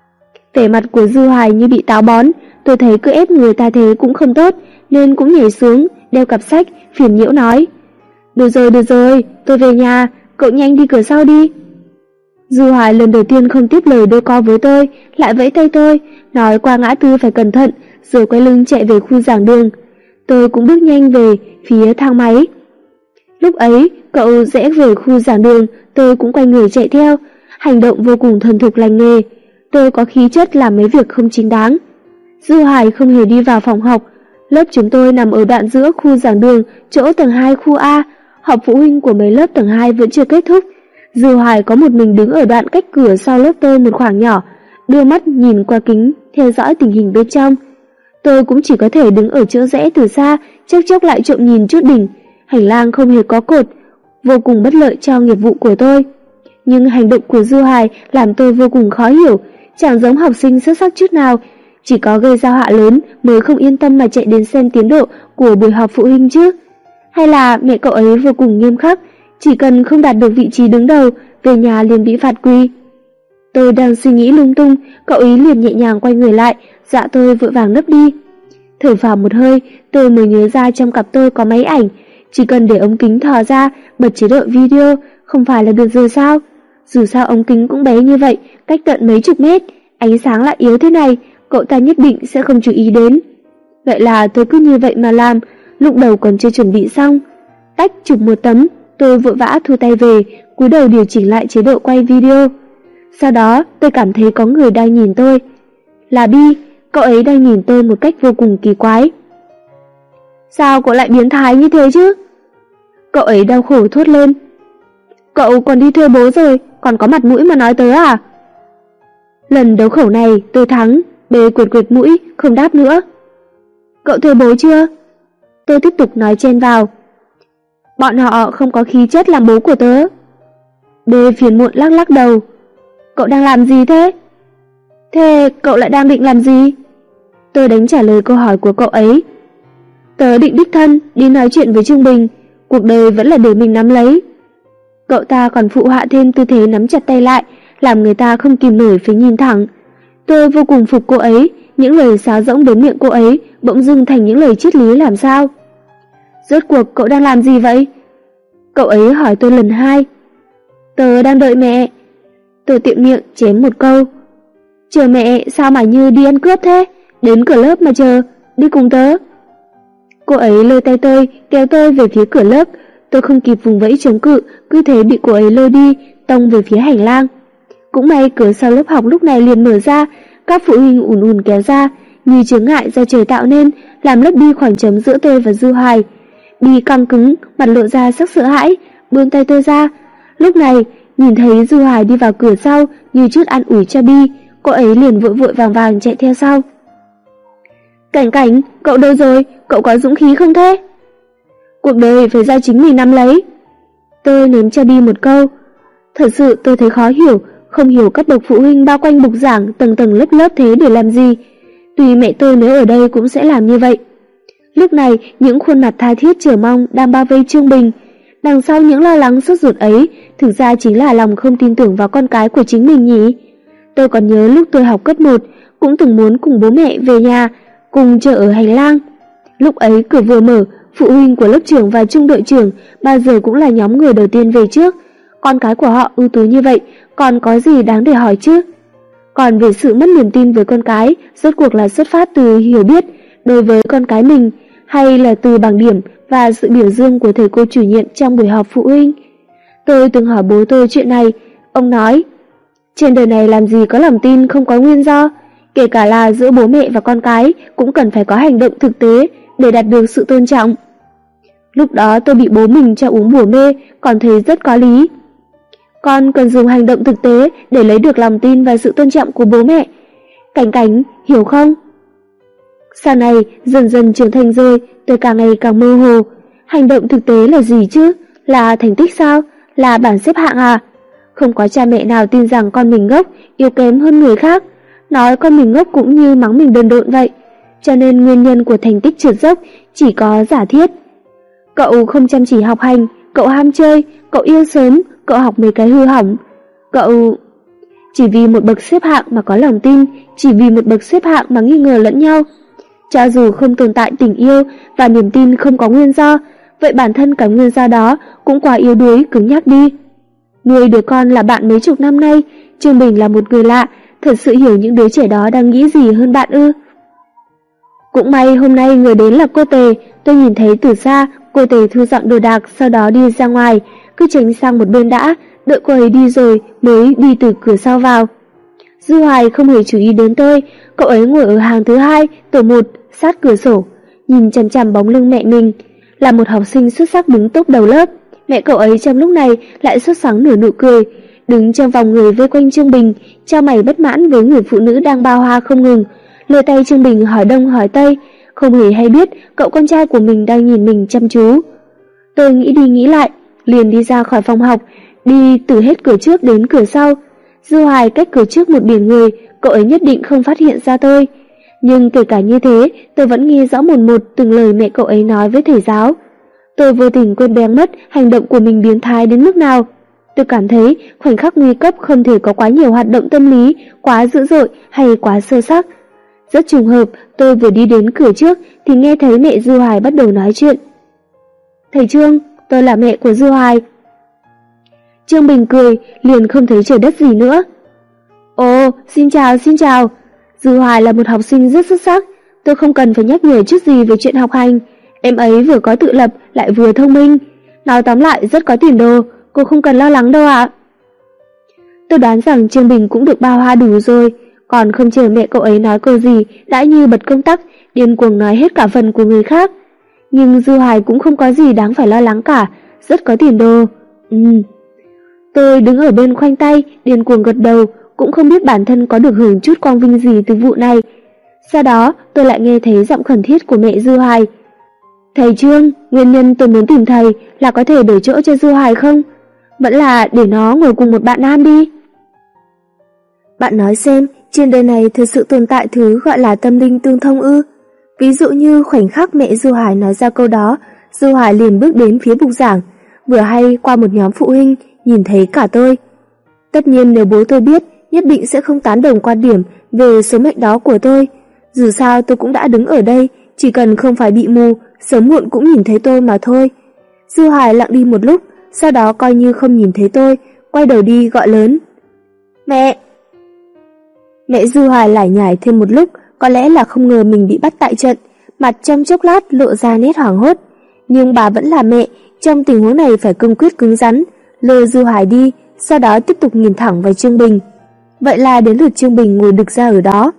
Vẻ mặt của Dư Hoài như bị táo bón. Tôi thấy cứ ép người ta thế cũng không tốt, nên cũng nhảy xuống, đeo cặp sách, phiền nhiễu nói. Được rồi, tôi về nhà, cậu nhanh đi cửa sau đi. Dư Hoài lần đầu tiên không tiếp lời đôi co với tôi, lại vẫy tay tôi, nói qua ngã tư phải cẩn thận, rồi quay lưng chạy về khu giảng đường. Tôi cũng bước nhanh về phía thang máy. Lúc ấy, cậu rẽ về khu giảng đường, tôi cũng quay người chạy theo, hành động vô cùng thuần thục lành nghề. Tôi có khí chất làm mấy việc không chính đáng. Dư Hoài không hề đi vào phòng học. Lớp chúng tôi nằm ở đoạn giữa khu giảng đường, chỗ tầng 2 khu A. Họp phụ huynh của mấy lớp tầng 2 vẫn chưa kết thúc. Dư Hoài có một mình đứng ở đoạn cách cửa sau lớp tôi một khoảng nhỏ, đưa mắt nhìn qua kính, theo dõi tình hình bên trong. Tôi cũng chỉ có thể đứng ở chỗ rẽ từ xa, chốc chốc lại trộm nhìn chút đỉnh. Hành lang không hề có cột, vô cùng bất lợi cho nghiệp vụ của tôi. Nhưng hành động của Dư Hoài làm tôi vô cùng khó hiểu, chẳng giống học sinh xuất sắc chút nào. Chỉ có gây ra họa lớn mới không yên tâm mà chạy đến xem tiến độ của buổi họp phụ huynh chứ. Hay là mẹ cậu ấy vô cùng nghiêm khắc, chỉ cần không đạt được vị trí đứng đầu, về nhà liền bị phạt quy. Tôi đang suy nghĩ lung tung, cậu ấy liền nhẹ nhàng quay người lại, dọa tôi vội vàng nấp đi. Thở phào một hơi, tôi mới nhớ ra trong cặp tôi có máy ảnh, chỉ cần để ống kính thò ra, bật chế độ video, không phải là được rồi sao? Dù sao ống kính cũng bé như vậy, cách tận mấy chục mét, ánh sáng lại yếu thế này, cậu ta nhất định sẽ không chú ý đến. Vậy là tôi cứ như vậy mà làm, lúc đầu còn chưa chuẩn bị xong. Tách chụp một tấm, tôi vội vã thu tay về, cúi đầu điều chỉnh lại chế độ quay video. Sau đó tôi cảm thấy có người đang nhìn tôi. Là Bi, cậu ấy đang nhìn tôi một cách vô cùng kỳ quái. Sao cậu lại biến thái như thế chứ? Cậu ấy đau khổ thốt lên. Cậu còn đi thuê bố rồi, còn có mặt mũi mà nói tớ à? Lần đấu khẩu này tôi thắng, bê quệt quệt mũi, không đáp nữa. Cậu thuê bố chưa? Tôi tiếp tục nói chen vào. Bọn họ không có khí chất làm bố của tớ. Bê phiền muộn lắc lắc đầu. Cậu đang làm gì thế? Thế cậu lại đang định làm gì? Tôi đánh trả lời câu hỏi của cậu ấy. Tớ định đích thân đi nói chuyện với Trương Bình, cuộc đời vẫn là để mình nắm lấy. Cậu ta còn phụ họa thêm tư thế nắm chặt tay lại, làm người ta không kìm nổi phải nhìn thẳng. Tôi vô cùng phục cô ấy, những lời sáo rỗng đến miệng cô ấy bỗng dưng thành những lời triết lý làm sao. Rốt cuộc cậu đang làm gì vậy? Cậu ấy hỏi tôi lần hai. Tớ đang đợi mẹ. Tôi tiện miệng chém một câu. Chờ mẹ sao mà như đi ăn cướp thế? Đến cửa lớp mà chờ, đi cùng tớ. Cô ấy lôi tay tôi, kéo tôi về phía cửa lớp. Tôi không kịp vùng vẫy chống cự, cứ thế bị cô ấy lôi đi, tông về phía hành lang. Cũng may cửa sau lớp học lúc này liền mở ra, các phụ huynh ùn ùn kéo ra, như chướng ngại do trời tạo nên, làm lấp đi khoảng trống giữa tôi và Dư Hoài. Bi căng cứng, mặt lộ ra sắc sợ hãi, buông tay tôi ra. Lúc này, nhìn thấy Dư Hoài đi vào cửa sau, như chút an ủi cho Bi, cô ấy liền vội vội vàng vàng chạy theo sau. Cảnh Cảnh, cậu đâu rồi? Cậu có dũng khí không thế? Cuộc đời phải do chính mình nắm lấy. Tôi ném cho Bi một câu. Thật sự tôi thấy khó hiểu, không hiểu các bậc phụ huynh bao quanh bục giảng tầng tầng lớp lớp thế để làm gì. Tuy mẹ tôi nếu ở đây cũng sẽ làm như vậy. Lúc này, những khuôn mặt tha thiết chờ mong đang bao vây Trương Bình. Đằng sau những lo lắng sốt ruột ấy, thực ra chính là lòng không tin tưởng vào con cái của chính mình nhỉ. Tôi còn nhớ lúc tôi học cấp 1, cũng từng muốn cùng bố mẹ về nhà, cùng chờ ở hành lang. Lúc ấy cửa vừa mở, phụ huynh của lớp trưởng và trung đội trưởng bao giờ cũng là nhóm người đầu tiên về trước. Con cái của họ ưu tú như vậy, còn có gì đáng để hỏi chứ? Còn về sự mất niềm tin với con cái, rốt cuộc là xuất phát từ hiểu biết đối với con cái mình, hay là từ bảng điểm và sự biểu dương của thầy cô chủ nhiệm trong buổi họp phụ huynh? Tôi từng hỏi bố tôi chuyện này, ông nói, trên đời này làm gì có lòng tin không có nguyên do, kể cả là giữa bố mẹ và con cái cũng cần phải có hành động thực tế để đạt được sự tôn trọng. Lúc đó tôi bị bố mình cho uống bùa mê, còn thấy rất có lý. Con cần dùng hành động thực tế để lấy được lòng tin và sự tôn trọng của bố mẹ. Cảnh Cảnh, hiểu không? Sau này, dần dần trưởng thành rồi, tôi càng ngày càng mơ hồ. Hành động thực tế là gì chứ? Là thành tích sao? Là bảng xếp hạng à? Không có cha mẹ nào tin rằng con mình ngốc, yếu kém hơn người khác. Nói con mình ngốc cũng như mắng mình đần độn vậy. Cho nên nguyên nhân của thành tích trượt dốc chỉ có giả thiết. Cậu không chăm chỉ học hành, cậu ham chơi, cậu yêu sớm, cậu học mấy cái hư hỏng. Cậu... Chỉ vì một bậc xếp hạng mà có lòng tin, chỉ vì một bậc xếp hạng mà nghi ngờ lẫn nhau. Cho dù không tồn tại tình yêu và niềm tin không có nguyên do, vậy bản thân cả nguyên do đó cũng quá yếu đuối, cứng nhắc đi. Nuôi đứa con là bạn mấy chục năm nay, Trương Bình là một người lạ, thật sự hiểu những đứa trẻ đó đang nghĩ gì hơn bạn ư? Cũng may hôm nay người đến là cô Tề, tôi nhìn thấy từ xa, cô Tề thu dọn đồ đạc, sau đó đi ra ngoài, cứ tránh sang một bên đã, đợi cô ấy đi rồi mới đi từ cửa sau vào. Dư Hoài không hề chú ý đến tôi, cậu ấy ngồi ở hàng thứ 2, tổ 1, sát cửa sổ, nhìn chằm chằm bóng lưng mẹ mình. Là một học sinh xuất sắc đứng top đầu lớp, mẹ cậu ấy trong lúc này lại sốt sắng nở nụ cười, đứng trong vòng người vây quanh Trương Bình, trao mày bất mãn với người phụ nữ đang bao hoa không ngừng. Lôi tay Trương Bình hỏi đông hỏi tây, không hề hay biết cậu con trai của mình đang nhìn mình chăm chú. Tôi nghĩ đi nghĩ lại, liền đi ra khỏi phòng học, đi từ hết cửa trước đến cửa sau. Dư Hoài cách cửa trước một biển người, cậu ấy nhất định không phát hiện ra tôi. Nhưng kể cả như thế, tôi vẫn nghe rõ một một từng lời mẹ cậu ấy nói với thầy giáo. Tôi vô tình quên bén mất hành động của mình biến thái đến mức nào. Tôi cảm thấy khoảnh khắc nguy cấp không thể có quá nhiều hoạt động tâm lý, quá dữ dội hay quá sâu sắc. Rất trùng hợp, tôi vừa đi đến cửa trước thì nghe thấy mẹ Dư Hoài bắt đầu nói chuyện. Thầy Trương, tôi là mẹ của Dư Hoài. Trương Bình cười, liền không thấy trời đất gì nữa. Ồ, xin chào, xin chào. Dư Hoài là một học sinh rất xuất sắc, tôi không cần phải nhắc nhở chút gì về chuyện học hành. Em ấy vừa có tự lập lại vừa thông minh. Nói tóm lại rất có tiền đồ, cô không cần lo lắng đâu ạ. Tôi đoán rằng Trương Bình cũng được bao hoa đủ rồi, còn không chờ mẹ cậu ấy nói câu gì đã như bật công tắc, điên cuồng nói hết cả phần của người khác. Nhưng Dư Hoài cũng không có gì đáng phải lo lắng cả, rất có tiền đồ. Tôi đứng ở bên khoanh tay, điên cuồng gật đầu, cũng không biết bản thân có được hưởng chút quang vinh gì từ vụ này. Sau đó, tôi lại nghe thấy giọng khẩn thiết của mẹ Dư Hoài. Thầy Trương, nguyên nhân tôi muốn tìm thầy là có thể đổi chỗ cho Dư Hoài không? Vẫn là để nó ngồi cùng một bạn nam đi. Bạn nói xem, trên đời này thực sự tồn tại thứ gọi là tâm linh tương thông ư? Ví dụ như khoảnh khắc mẹ Dư Hoài nói ra câu đó, Dư Hoài liền bước đến phía bục giảng, vừa hay qua một nhóm phụ huynh nhìn thấy cả tôi. Tất nhiên nếu bố tôi biết, nhất định sẽ không tán đồng quan điểm về số mệnh đó của tôi. Dù sao tôi cũng đã đứng ở đây, chỉ cần không phải bị mù, sớm muộn cũng nhìn thấy tôi mà thôi. Dư Hoài lặng đi một lúc, sau đó coi như không nhìn thấy tôi, quay đầu đi gọi lớn. Mẹ! Mẹ Dư Hoài lải nhải thêm một lúc, có lẽ là không ngờ mình bị bắt tại trận, mặt trong chốc lát lộ ra nét hoảng hốt. Nhưng bà vẫn là mẹ, trong tình huống này phải cương quyết cứng rắn, lơ Dư Hoài đi, sau đó tiếp tục nhìn thẳng vào Trương Bình. Vậy là đến lượt Trương Bình ngồi đực ra ở đó.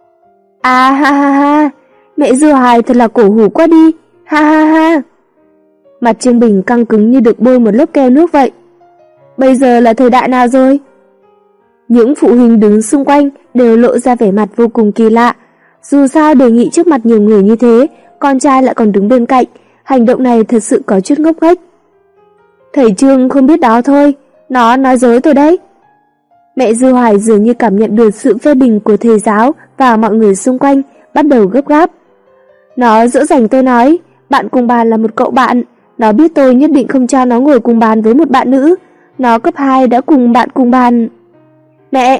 À ha ha ha, mẹ Dư Hoài thật là cổ hủ quá đi, ha ha ha. Mặt Trương Bình căng cứng như được bôi một lớp keo nước vậy. Bây giờ là thời đại nào rồi? Những phụ huynh đứng xung quanh đều lộ ra vẻ mặt vô cùng kỳ lạ. Dù sao đề nghị trước mặt nhiều người như thế, con trai lại còn đứng bên cạnh, hành động này thật sự có chút ngốc nghếch. Thầy Trương không biết đó thôi, nó nói dối tôi đấy. Mẹ Dư Hoài dường như cảm nhận được sự phê bình của thầy giáo và mọi người xung quanh, bắt đầu gấp gáp. Nó dỗ dành tôi nói, bạn cùng bàn là một cậu bạn, nó biết tôi nhất định không cho nó ngồi cùng bàn với một bạn nữ, nó cấp 2 đã cùng bạn cùng bàn. Mẹ!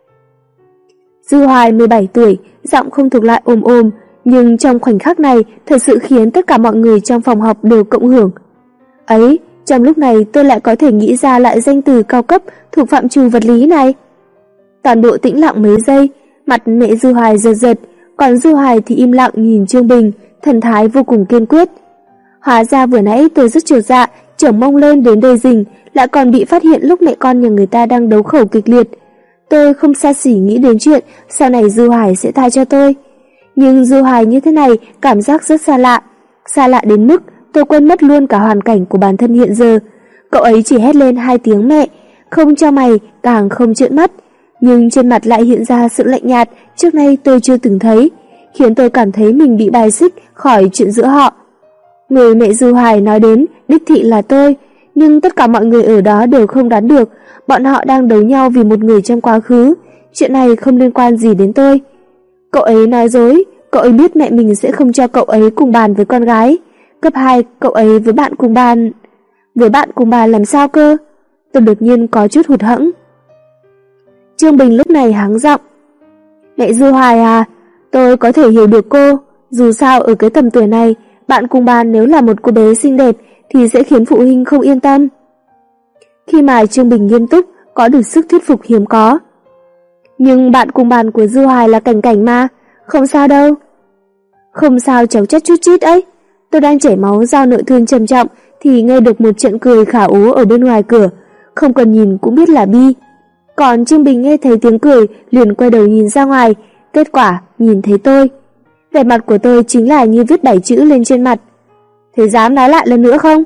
Dư Hoài 17 tuổi, giọng không thuộc lại ồm ồm, nhưng trong khoảnh khắc này thật sự khiến tất cả mọi người trong phòng học đều cộng hưởng. Ấy, trong lúc này tôi lại có thể nghĩ ra lại danh từ cao cấp thuộc phạm trù vật lý này. Toàn bộ tĩnh lặng mấy giây, mặt mẹ Dư Hoài giật giật, còn Dư Hoài thì im lặng nhìn Trương Bình, thần thái vô cùng kiên quyết. Hóa ra vừa nãy tôi rất chột dạ, chổng mông lên đến đây rình, lại còn bị phát hiện lúc mẹ con nhà người ta đang đấu khẩu kịch liệt. Tôi không xa xỉ nghĩ đến chuyện sau này Dư Hoài sẽ tha cho tôi. Nhưng Dư Hoài như thế này cảm giác rất xa lạ đến mức tôi quên mất luôn cả hoàn cảnh của bản thân hiện giờ. Cậu ấy chỉ hét lên 2 tiếng mẹ, không cho mày, càng không trợn mắt, nhưng trên mặt lại hiện ra sự lạnh nhạt trước nay tôi chưa từng thấy, khiến tôi cảm thấy mình bị bài xích khỏi chuyện giữa họ. Người mẹ Dư Hoài nói đến đích thị là tôi, nhưng tất cả mọi người ở đó đều không đoán được, bọn họ đang đấu nhau vì một người trong quá khứ, chuyện này không liên quan gì đến tôi. Cậu ấy nói dối, cậu ấy biết mẹ mình sẽ không cho cậu ấy cùng bàn với con gái. Cấp 2, cậu ấy với bạn cùng bàn. Với bạn cùng bàn làm sao cơ? Tôi đột nhiên có chút hụt hẫng. Trương Bình lúc này hắng giọng. Mẹ Dư Hoài à, tôi có thể hiểu được cô, dù sao ở cái tầm tuổi này, bạn cùng bàn nếu là một cô bé xinh đẹp thì sẽ khiến phụ huynh không yên tâm. Khi mà Trương Bình nghiêm túc, có được sức thuyết phục hiếm có. Nhưng bạn cùng bàn của Dư Hoài là Cảnh Cảnh mà, không sao đâu. Không sao cháu chất chút chít ấy. Tôi đang chảy máu do nội thương trầm trọng thì nghe được một trận cười khả ố ở bên ngoài cửa, không cần nhìn cũng biết là Bi. Còn Trương Bình nghe thấy tiếng cười liền quay đầu nhìn ra ngoài, kết quả nhìn thấy tôi. Vẻ mặt của tôi chính là như viết 7 chữ lên trên mặt. Thế dám nói lại lần nữa không?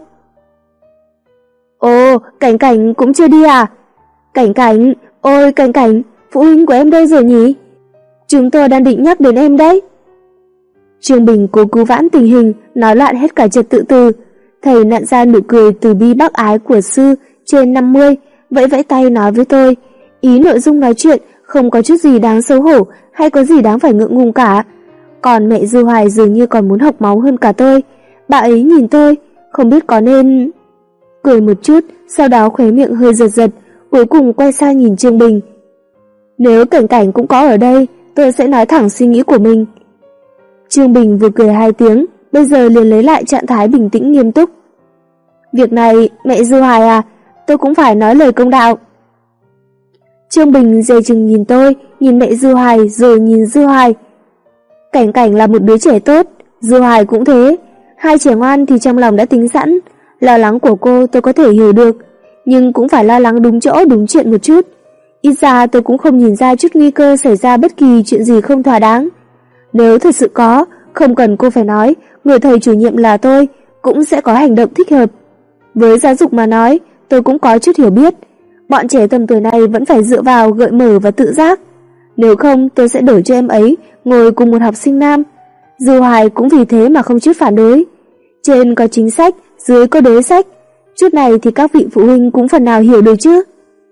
Ồ, Cảnh Cảnh cũng chưa đi à? Cảnh Cảnh, ôi Cảnh Cảnh, phụ huynh của em đâu rồi nhỉ? Chúng tôi đang định nhắc đến em đấy. Trương Bình cố cứu vãn tình hình, nói loạn hết cả trật tự từ. Thầy nặn ra nụ cười từ bi bác ái của sư trên 50, vẫy vẫy tay nói với tôi. Ý nội dung nói chuyện không có chút gì đáng xấu hổ hay có gì đáng phải ngượng ngùng cả. Còn mẹ Dư Hoài dường như còn muốn học máu hơn cả tôi. Bà ấy nhìn tôi, không biết có nên... Cười một chút, sau đó khóe miệng hơi giật giật, cuối cùng quay sang nhìn Trương Bình. Nếu Cảnh Cảnh cũng có ở đây, tôi sẽ nói thẳng suy nghĩ của mình. Trương Bình vừa cười 2 tiếng, bây giờ liền lấy lại trạng thái bình tĩnh nghiêm túc. Việc này, mẹ Dư Hoài à, tôi cũng phải nói lời công đạo. Trương Bình dè chừng nhìn tôi, nhìn mẹ Dư Hoài rồi nhìn Dư Hoài. Cảnh Cảnh là một đứa trẻ tốt, Dư Hoài cũng thế. Hai trẻ ngoan thì trong lòng đã tính sẵn. Lo lắng của cô tôi có thể hiểu được, nhưng cũng phải lo lắng đúng chỗ đúng chuyện một chút. Ít ra tôi cũng không nhìn ra chút nguy cơ xảy ra bất kỳ chuyện gì không thỏa đáng. Nếu thật sự có, không cần cô phải nói, người thầy chủ nhiệm là tôi, cũng sẽ có hành động thích hợp. Với giáo dục mà nói, tôi cũng có chút hiểu biết. Bọn trẻ tầm tuổi này vẫn phải dựa vào gợi mở và tự giác. Nếu không tôi sẽ đổi cho em ấy ngồi cùng một học sinh nam. Dư Hoài cũng vì thế mà không chút phản đối. Trên có chính sách, dưới có đối sách. Chút này thì các vị phụ huynh cũng phần nào hiểu được chứ.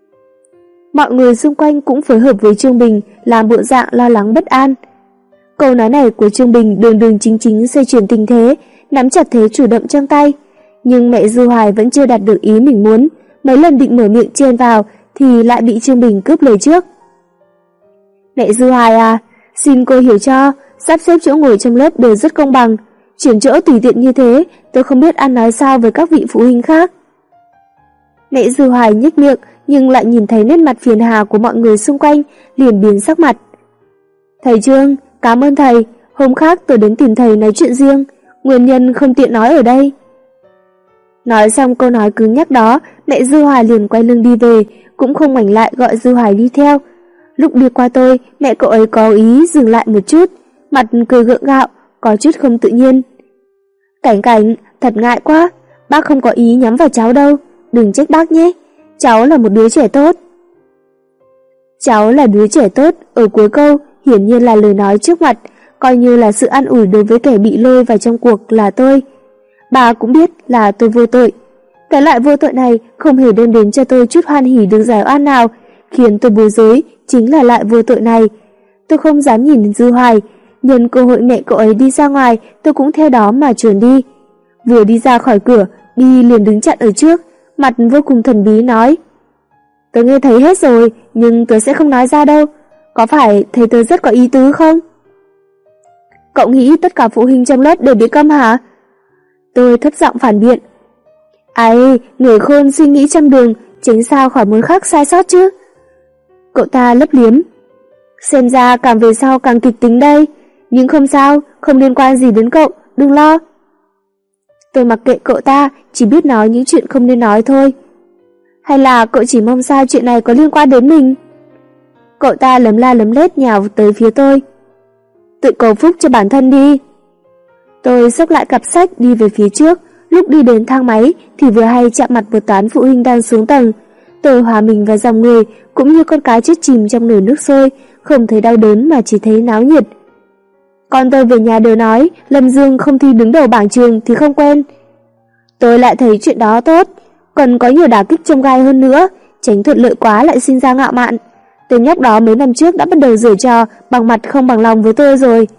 Mọi người xung quanh cũng phối hợp với Trương Bình làm bộ dạng lo lắng bất an. Câu nói này của Trương Bình đường đường chính chính xoay chuyển tình thế, nắm chặt thế chủ động trong tay. Nhưng mẹ Dư Hoài vẫn chưa đạt được ý mình muốn, mấy lần định mở miệng chen vào thì lại bị Trương Bình cướp lời trước. Mẹ Dư Hoài à, xin cô hiểu cho, sắp xếp chỗ ngồi trong lớp đều rất công bằng. Chuyển chỗ tùy tiện như thế, tôi không biết ăn nói sao với các vị phụ huynh khác. Mẹ Dư Hoài nhếch miệng, nhưng lại nhìn thấy nét mặt phiền hà của mọi người xung quanh, liền biến sắc mặt. Thầy Trương, cảm ơn thầy, hôm khác tôi đến tìm thầy nói chuyện riêng, nguyên nhân không tiện nói ở đây. Nói xong câu nói cứng nhắc đó, mẹ Dư Hoài liền quay lưng đi về, cũng không ngoảnh lại gọi Dư Hoài đi theo. Lúc đi qua tôi, mẹ cậu ấy có ý dừng lại một chút, mặt cười gượng gạo, có chút không tự nhiên. Cảnh, thật ngại quá, bác không có ý nhắm vào cháu đâu, đừng trách bác nhé, cháu là một đứa trẻ tốt. Cháu là đứa trẻ tốt, ở cuối câu, hiển nhiên là lời nói trước mặt, coi như là sự an ủi đối với kẻ bị lôi vào trong cuộc là tôi. Bà cũng biết là tôi vô tội. Cái loại vô tội này không hề đem đến cho tôi chút hoan hỉ được giải oan nào, khiến tôi bối rối chính là loại vô tội này. Tôi không dám nhìn Dư Hoài, nhân cơ hội mẹ cậu ấy đi ra ngoài, tôi cũng theo đó mà chuồn đi. Vừa đi ra khỏi cửa, Bi liền đứng chặn ở trước, mặt vô cùng thần bí nói: "Tớ nghe thấy hết rồi, nhưng tớ sẽ không nói ra đâu. Có phải thầy tớ rất có ý tứ không?" "Cậu nghĩ tất cả phụ huynh trong lớp đều bị câm hả?" Tôi thấp giọng phản biện. "Ai, người khôn suy nghĩ trăm đường, tránh sao khỏi một khắc sai sót chứ." Cậu ta lấp liếm. "Xem ra càng về sau càng kịch tính đây, nhưng không sao, không liên quan gì đến cậu, đừng lo." Tôi mặc kệ cậu ta, chỉ biết nói những chuyện không nên nói thôi. "Hay là cậu chỉ mong sao chuyện này có liên quan đến mình?" Cậu ta lấm la lấm lét nhào tới phía tôi. "Tự cầu phúc cho bản thân đi." Tôi xốc lại cặp sách đi về phía trước, lúc đi đến thang máy thì vừa hay chạm mặt một toán phụ huynh đang xuống tầng. Tôi hòa mình vào dòng người, cũng như con cá chết chìm trong nồi nước sôi, không thấy đau đớn mà chỉ thấy náo nhiệt. Con tôi về nhà đều nói Lâm Dương không thi đứng đầu bảng trường thì không quen. Tôi lại thấy chuyện đó tốt, cần có nhiều đả kích chông gai hơn nữa, tránh thuận lợi quá lại sinh ra ngạo mạn. Tên nhóc đó mấy năm trước đã bắt đầu giở trò bằng mặt không bằng lòng với tôi rồi.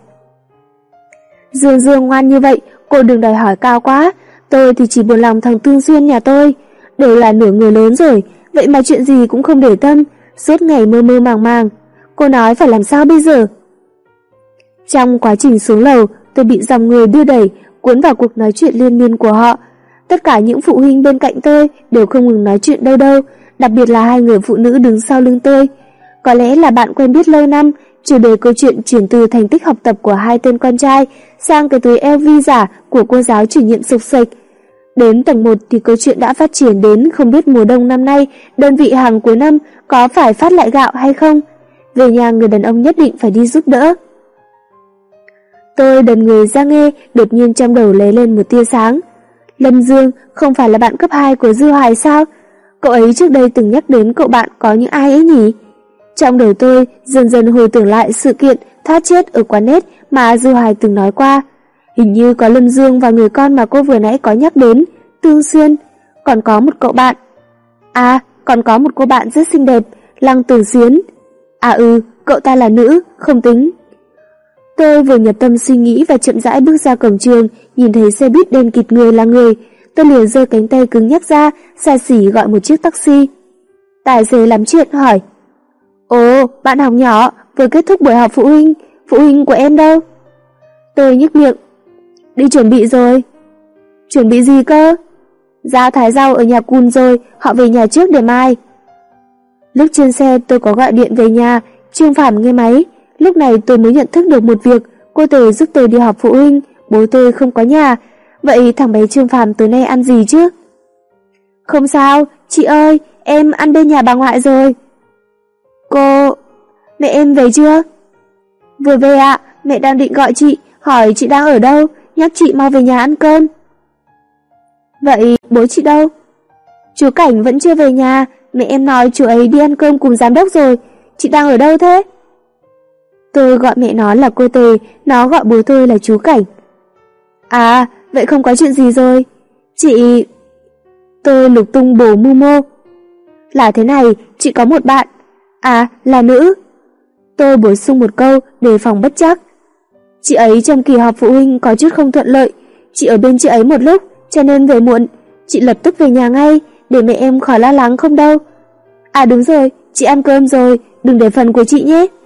Dương ngoan như vậy, cô đừng đòi hỏi cao quá, tôi thì chỉ buồn lòng thằng Tương Xuyên nhà tôi, đều là nửa người lớn rồi, vậy mà chuyện gì cũng không để tâm, suốt ngày mơ mơ màng màng. Cô nói phải làm sao bây giờ? Trong quá trình xuống lầu, tôi bị dòng người đưa đẩy, cuốn vào cuộc nói chuyện liên miên của họ. Tất cả những phụ huynh bên cạnh tôi đều không ngừng nói chuyện đâu, đặc biệt là hai người phụ nữ đứng sau lưng tôi. Có lẽ là bạn quen biết lâu năm, chủ đề câu chuyện chuyển từ thành tích học tập của hai tên con trai sang cái túi LV giả của cô giáo chủ nhiệm sục sịch. Đến tầng 1 thì câu chuyện đã phát triển đến không biết mùa đông năm nay đơn vị hàng cuối năm có phải phát lại gạo hay không. Về nhà người đàn ông nhất định phải đi giúp đỡ. Tôi đần người ra nghe, đột nhiên trong đầu lóe lên một tia sáng. Lâm Dương không phải là bạn cấp 2 của Dư Hoài sao? Cậu ấy trước đây từng nhắc đến cậu bạn có những ai ấy nhỉ? Trong đầu tôi dần dần hồi tưởng lại sự kiện thoát chết ở quán nét mà Dư Hoài từng nói qua. Hình như có Lâm Dương và người con mà cô vừa nãy có nhắc đến, Tương Xuyên, còn có một cậu bạn. À, còn có một cô bạn rất xinh đẹp, Lăng Tử Xuyến. À cậu ta là nữ, không tính. Tôi vừa nhập tâm suy nghĩ và chậm rãi bước ra cổng trường, nhìn thấy xe buýt đen kịt người là người, tôi liền giơ cánh tay cứng nhắc ra, xa xỉ gọi một chiếc taxi. Tài xế làm chuyện hỏi: "Ồ, bạn học nhỏ, vừa kết thúc buổi họp phụ huynh của em đâu?" Tôi nhếch miệng: "Đi chuẩn bị rồi." "Chuẩn bị gì cơ?" "Ra thái rau ở nhà Cun rồi, họ về nhà trước để mai." Lúc trên xe tôi có gọi điện về nhà, Trương Phạm nghe máy. Lúc này tôi mới nhận thức được một việc, cô Tề giúp tôi đi họp phụ huynh, bố tôi không có nhà. Vậy thằng bé Trương Phạm tối nay ăn gì chứ? "Không sao, chị ơi, em ăn bên nhà bà ngoại rồi." Mẹ em về chưa?" "Vừa về ạ, mẹ đang định gọi chị, hỏi chị đang ở đâu, nhắc chị mau về nhà ăn cơm." "Vậy bố chị đâu?" Chú Cảnh vẫn chưa về nhà, mẹ em nói chú ấy đi ăn cơm cùng giám đốc rồi. Chị đang ở đâu thế? Tôi gọi mẹ nó là cô Tề, nó gọi bố tôi là chú Cảnh. À, vậy không có chuyện gì rồi. Chị... Tôi lục tung bổ mưu mô. Là thế này, chị có một bạn. À, là nữ. Tôi bổ sung một câu để phòng bất trắc. Chị ấy trong kỳ họp phụ huynh có chút không thuận lợi. Chị ở bên chị ấy một lúc, cho nên về muộn. Chị lập tức về nhà ngay, để mẹ em khỏi lo lắng không đâu. À đúng rồi, chị ăn cơm rồi, đừng để phần của chị nhé.